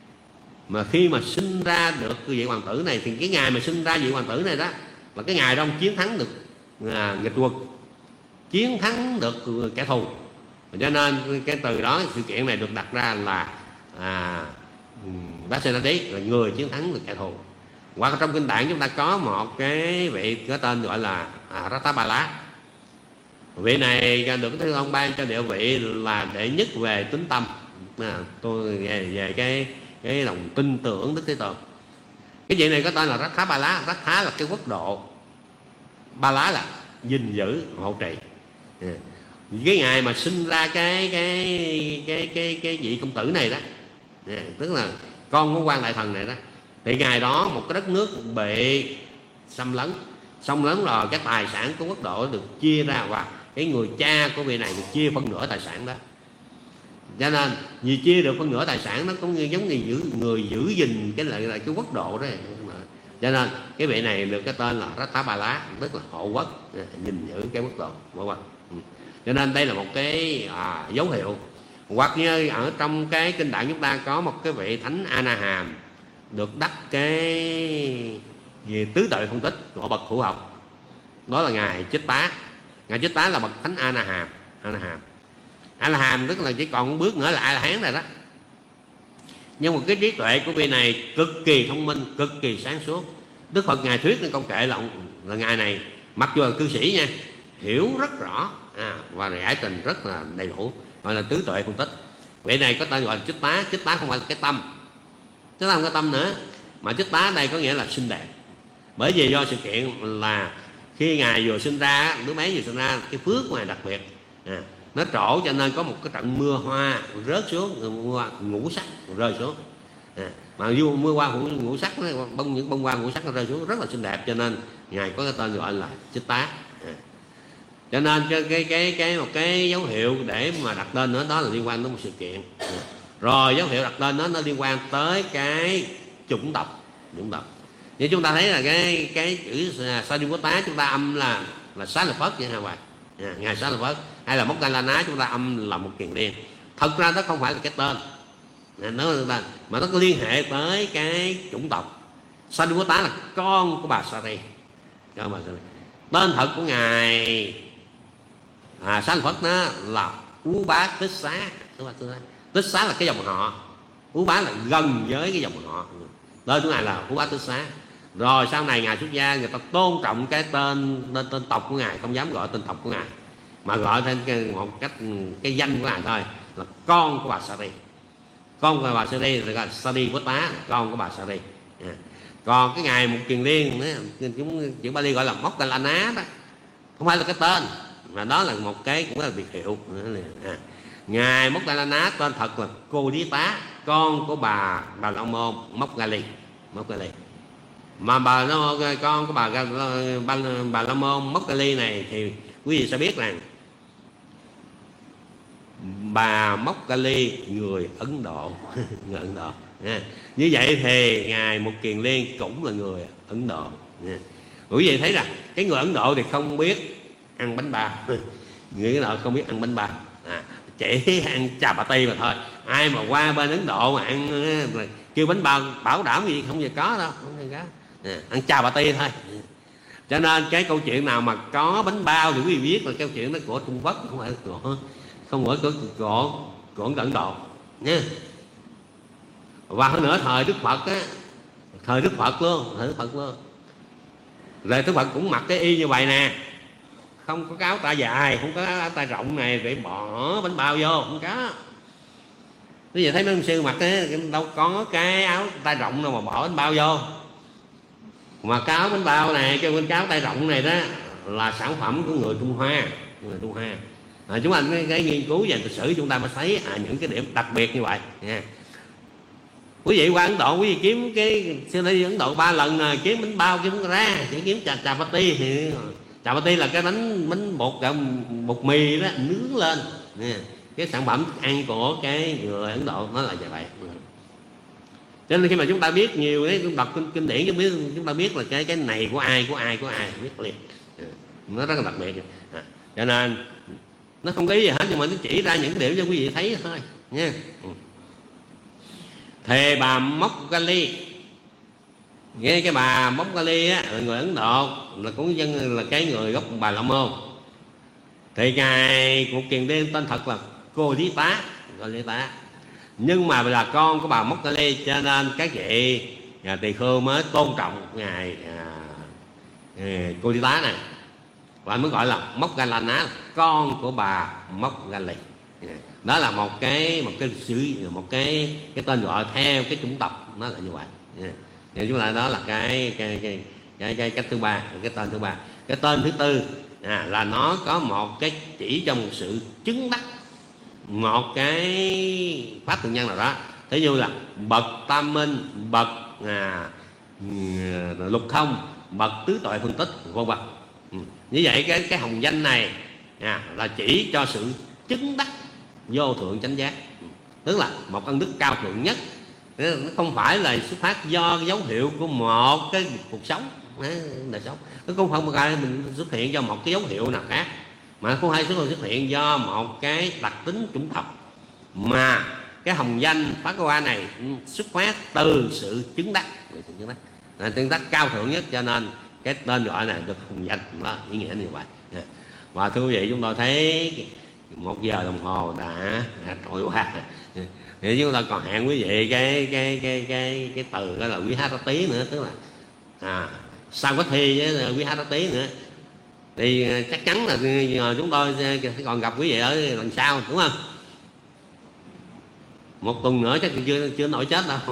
Speaker 1: mà khi mà sinh ra được vị hoàng tử này, thì cái ngày mà sinh ra vị hoàng tử này đó là cái ngày đó ông chiến thắng được à, nghịch quân, chiến thắng được kẻ thù. Cho nên cái từ đó sự kiện này được đặt ra là à, Bát Sê Na Đí là người chiến thắng được kẻ thù. Hoặc trong kinh tạng chúng ta có một cái vị có tên gọi là à, Rathabala. Vị này được Thế Tôn ban cho địa vị là đệ nhất về tính tâm, à, tôi về, về cái cái lòng tin tưởng Đức Thế Tôn. Cái vị này có tên là Rathabala. Ratha là cái quốc độ, Bala là gìn giữ, hộ trì. À, cái ngày mà sinh ra cái cái cái cái cái vị công tử này đó, à, tức là con của quan đại thần này đó, thì ngày đó một cái đất nước bị xâm lấn, xâm lấn rồi cái tài sản của quốc độ được chia ra, và cái người cha của vị này được chia phân nửa tài sản đó. Cho nên vì chia được phân nửa tài sản, nó cũng như giống như giữ, người giữ gìn cái lại là cái quốc độ đó. Cho nên cái vị này được cái tên là Rathabala, tức là hộ quốc, gìn giữ cái quốc độ. Cho nên đây là một cái à, dấu hiệu. Hoặc như ở trong cái kinh tạng chúng ta có một cái vị thánh Anaham được đắc cái gì tứ tuệ phân tích của bậc hữu học, đó là ngài Chích Tá. Ngài Chích Tá là bậc thánh Anaham. Anaham Anaham tức là chỉ còn một bước nữa là A La Hán rồi đó. Nhưng mà cái trí tuệ của vị này cực kỳ thông minh, cực kỳ sáng suốt. Đức Phật ngài thuyết nên công kệ là, là ngài này mặc dù là cư sĩ nha, hiểu rất rõ à, và giải trình rất là đầy đủ, gọi là tứ tuệ phân tích. Vị này có tên gọi là Chích Tá. Chích Tá không phải là cái tâm, chứ không có tâm nữa, mà Chích Tá đây có nghĩa là xinh đẹp. Bởi vì do sự kiện là khi ngài vừa sinh ra, đứa bé vừa sinh ra, cái phước của ngài đặc biệt à, nó trổ, cho nên có một cái trận mưa hoa rớt xuống, mưa ngũ sắc rơi xuống à, mà dù mưa hoa ngũ sắc, bông những bông hoa ngũ sắc nó rơi xuống rất là xinh đẹp, cho nên ngài có cái tên gọi là Chích Tá à. Cho nên cái cái cái cái một cái dấu hiệu để mà đặt tên nữa đó là liên quan đến một sự kiện à. Rồi dấu hiệu đặt tên nó nó liên quan tới cái chủng tộc, chủng tộc. Như chúng ta thấy là cái cái chữ Sariputta chúng ta âm là là Xá Lợi Phất vậy hả bạn? À, ngài Xá Lợi Phất, hay là Moggallana chúng ta âm là một kiền liên. Thật ra đó không phải là cái tên, nó mà nó có liên hệ tới cái chủng tộc. Sariputta là con của bà Sari, con bà Sari. Tên thật của ngài à, Xá Lợi Phất đó là Ú Bá Tích Xá. Tích Xá là cái dòng họ, Ú Bá là gần với cái dòng họ. Tên của ngài là Ú Bá Tích Xá. Rồi sau này ngài xuất gia, người ta tôn trọng cái tên tên, tên tộc của ngài, không dám gọi tên tộc của ngài, mà gọi tên cái, một cách cái danh của ngài thôi, là con của bà Sari. Con của bà Sari là gọi Sariputta, con của bà Sari à. Còn cái ngài một kiền liên chúng chữ Bali gọi là Moggallana đó, không phải là cái tên, mà đó là một cái cũng là biệt hiệu à. Ngài Moggallana tên thật là Kodita, con của bà bà La Môn Moggalli, Moggalli. Mà bà nó con của bà bà, bà La Môn Moggalli này thì quý vị sẽ biết rằng bà Moggalli người Ấn Độ, người Ấn Độ nha. Như vậy thì ngài một kiền liên cũng là người Ấn Độ nha. Quý vị thấy rằng cái người Ấn Độ thì không biết ăn bánh bao, người Ấn Độ không biết ăn bánh bao à, chỉ ăn chà bà ti mà thôi. Ai mà qua bên Ấn Độ mà ăn kêu bánh bao bảo đảm gì không gì có đâu, không gì có à, ăn chà bà ti thôi. Cho nên cái câu chuyện nào mà có bánh bao thì quý vị biết là câu chuyện đó của Trung Quốc, không phải của không phải của của, của Ấn Độ nha. Và hơn nữa thời Đức Phật á, thời Đức Phật luôn, thời Đức Phật luôn, rồi Đức Phật cũng mặc cái y như vậy nè, không có cái áo tay dài, không có áo tay rộng này để bỏ bánh bao vô, không có. Quý vị thấy mấy ông sư mặc ấy, đâu có cái áo tay rộng đâu mà bỏ bánh bao vô. Mà cái áo bánh bao này, cái cái áo tay rộng này đó là sản phẩm của người Trung Hoa, người Trung Hoa. À, chúng anh cái, cái nghiên cứu về lịch sử chúng ta mới thấy à, những cái điểm đặc biệt như vậy nha. Quý vị qua Ấn Độ, quý vị kiếm cái xưa đi Ấn Độ ba lần nè, kiếm bánh bao kiếm ra, chỉ kiếm trà trà pati thì trà pati là cái bánh bánh bột bột mì đó nướng lên nha. Cái sản phẩm ăn của cái người Ấn Độ nó là như vậy. Cho nên khi mà chúng ta biết nhiều đấy, chúng đọc kinh, kinh điển chúng biết chúng ta biết là cái cái này của ai của ai của ai biết liền, nó rất là đặc biệt à, cho nên nó không có ý gì hết, nhưng mà nó chỉ ra những điểm cho quý vị thấy thôi nha. Thề bà Moggalli, nghe cái bà Moggalli á, là người Ấn Độ, là cũng dân là cái người gốc Bà La Môn. Thì ngài một kiền liên tên thật là Kodita, Kodita, nhưng mà là con của bà Moggalli, cho nên các vị nhà tỳ khưu mới tôn trọng ngài à, à, Kodita này, và mới gọi là Moggallana, con của bà Moggalli. Đó là một cái một cái sự một cái cái tên gọi theo cái chủng tộc, nó là như vậy. Thì chúng ta đó là cái cái cái cái cái, cái thứ ba, cái tên thứ ba. Cái tên thứ tư à, là nó có một cái chỉ cho một sự chứng đắc một cái pháp thường nhân nào đó. Thế như là bậc tam minh, bậc à, lục thông, bậc tứ tuệ phân tích, vân vân. Như vậy cái cái hồng danh này à, là chỉ cho sự chứng đắc vô thượng chánh giác, tức là một ân đức cao thượng nhất. Nó không phải là xuất phát do cái dấu hiệu của một cái cuộc sống đời sống, nó không phải một cái mình xuất hiện do một cái dấu hiệu nào khác, mà không hay xuất hiện do một cái đặc tính chủng tộc, mà cái hồng danh phát qua này xuất phát từ sự chứng đắc, chứng đắc là chứng đắc cao thượng nhất, cho nên cái tên gọi này được hồng danh, đó ý nghĩa như vậy. Và thưa quý vị, chúng tôi thấy một giờ đồng hồ đã, đã trôi qua, thì chúng ta còn hẹn quý vị cái cái cái cái cái từ đó là quý hát tí nữa, tức là à, sao có thi với quý hát tí nữa, thì chắc chắn là chúng tôi sẽ còn gặp quý vị ở lần sau, đúng không? Một tuần nữa chắc chưa chưa nổi chết đâu.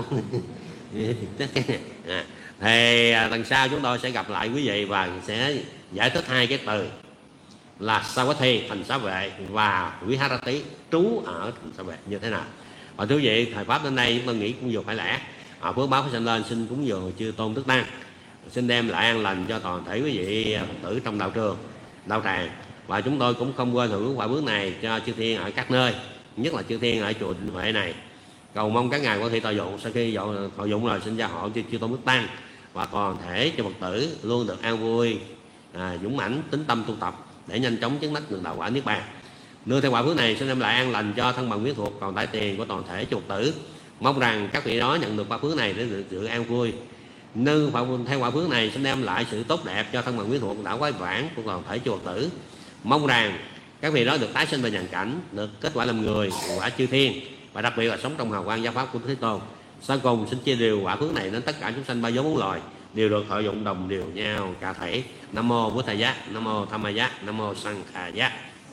Speaker 1: À, thì lần sau chúng tôi sẽ gặp lại quý vị và sẽ giải thích hai cái từ là sao có thi thành xá vệ và quý hát tí trú ở thành xá vệ như thế nào. Và thưa quý vị, thời pháp đến đây chúng tôi nghĩ cũng vừa phải lẽ. À, phước báo phải sanh lên xin cúng dường chư tôn đức tăng, xin đem lại an lành cho toàn thể quý vị Phật tử trong đạo trường, đạo tràng. Và chúng tôi cũng không quên hưởng quả bước này cho chư thiên ở các nơi, nhất là chư thiên ở chùa Tịnh Huệ này. Cầu mong các ngài có thể thọ dụng, sau khi thọ dụng rồi xin gia hộ cho chư tôn đức tăng và toàn thể cho Phật tử luôn được an vui, à, dũng mãnh tín tâm tu tập để nhanh chóng chứng đắc được đạo quả niết bàn. Nương theo quả phước này xin đem lại an lành cho thân bằng quyến thuộc còn tại tiền của toàn thể chư Phật tử. Mong rằng các vị đó nhận được quả phước này để được sự an vui. Nương theo quả phước này xin đem lại sự tốt đẹp cho thân bằng quyến thuộc đạo quái vãng của toàn thể chư Phật tử. Mong rằng các vị đó được tái sinh về nhàn cảnh, được kết quả làm người, quả chư thiên và đặc biệt là sống trong hào quang giáo pháp của Thế Tôn. Sau cùng xin chia đều quả phước này đến tất cả chúng sanh ba giới bốn loài đều được thọ dụng đồng đều nhau cả thể. Nam mô Bổn Thầy Giác, Nam mô Tham Ma Giác, Nam mô Sang Khà Giác.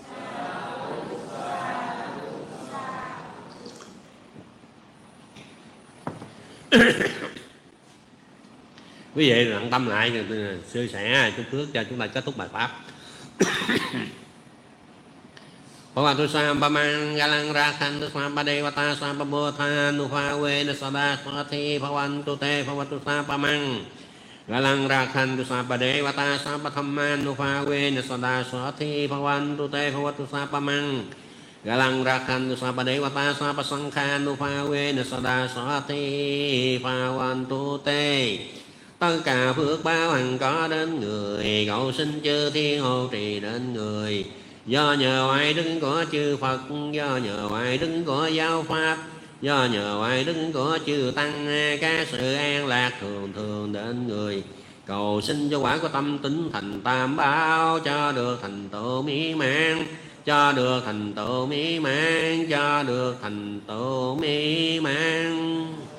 Speaker 1: Quý vị lặng tâm lại, sư sẽ chúc phước cho chúng ta kết thúc bài pháp. Bhavatu Sampamang Galang Rakhantu Sampadevata Sampabodha Nuphavena Sada Swati Bhavantu Te Bhavatu Sampamang Galang Rakhantu Sampadevata Sampathamman Nuphavena Sada Swati Bhavantu Te Bhavatu Sampamang Galang Rakhantu Sampadevata Sampasankha Nuphavena Sada Swati Bhavantu Te. Tất cả phước báo hằng có đến người, cầu xin chư thiên hộ trì đến người. Do nhờ oai đức của chư Phật, do nhờ oai đức của giáo pháp, do nhờ oai đức của chư tăng, các sự an lạc thường thường đến người. Cầu xin cho quả của tâm tính thành tam bảo, cho được thành tựu mỹ mãn, cho được thành tựu mỹ mãn, cho được thành tựu mỹ mãn.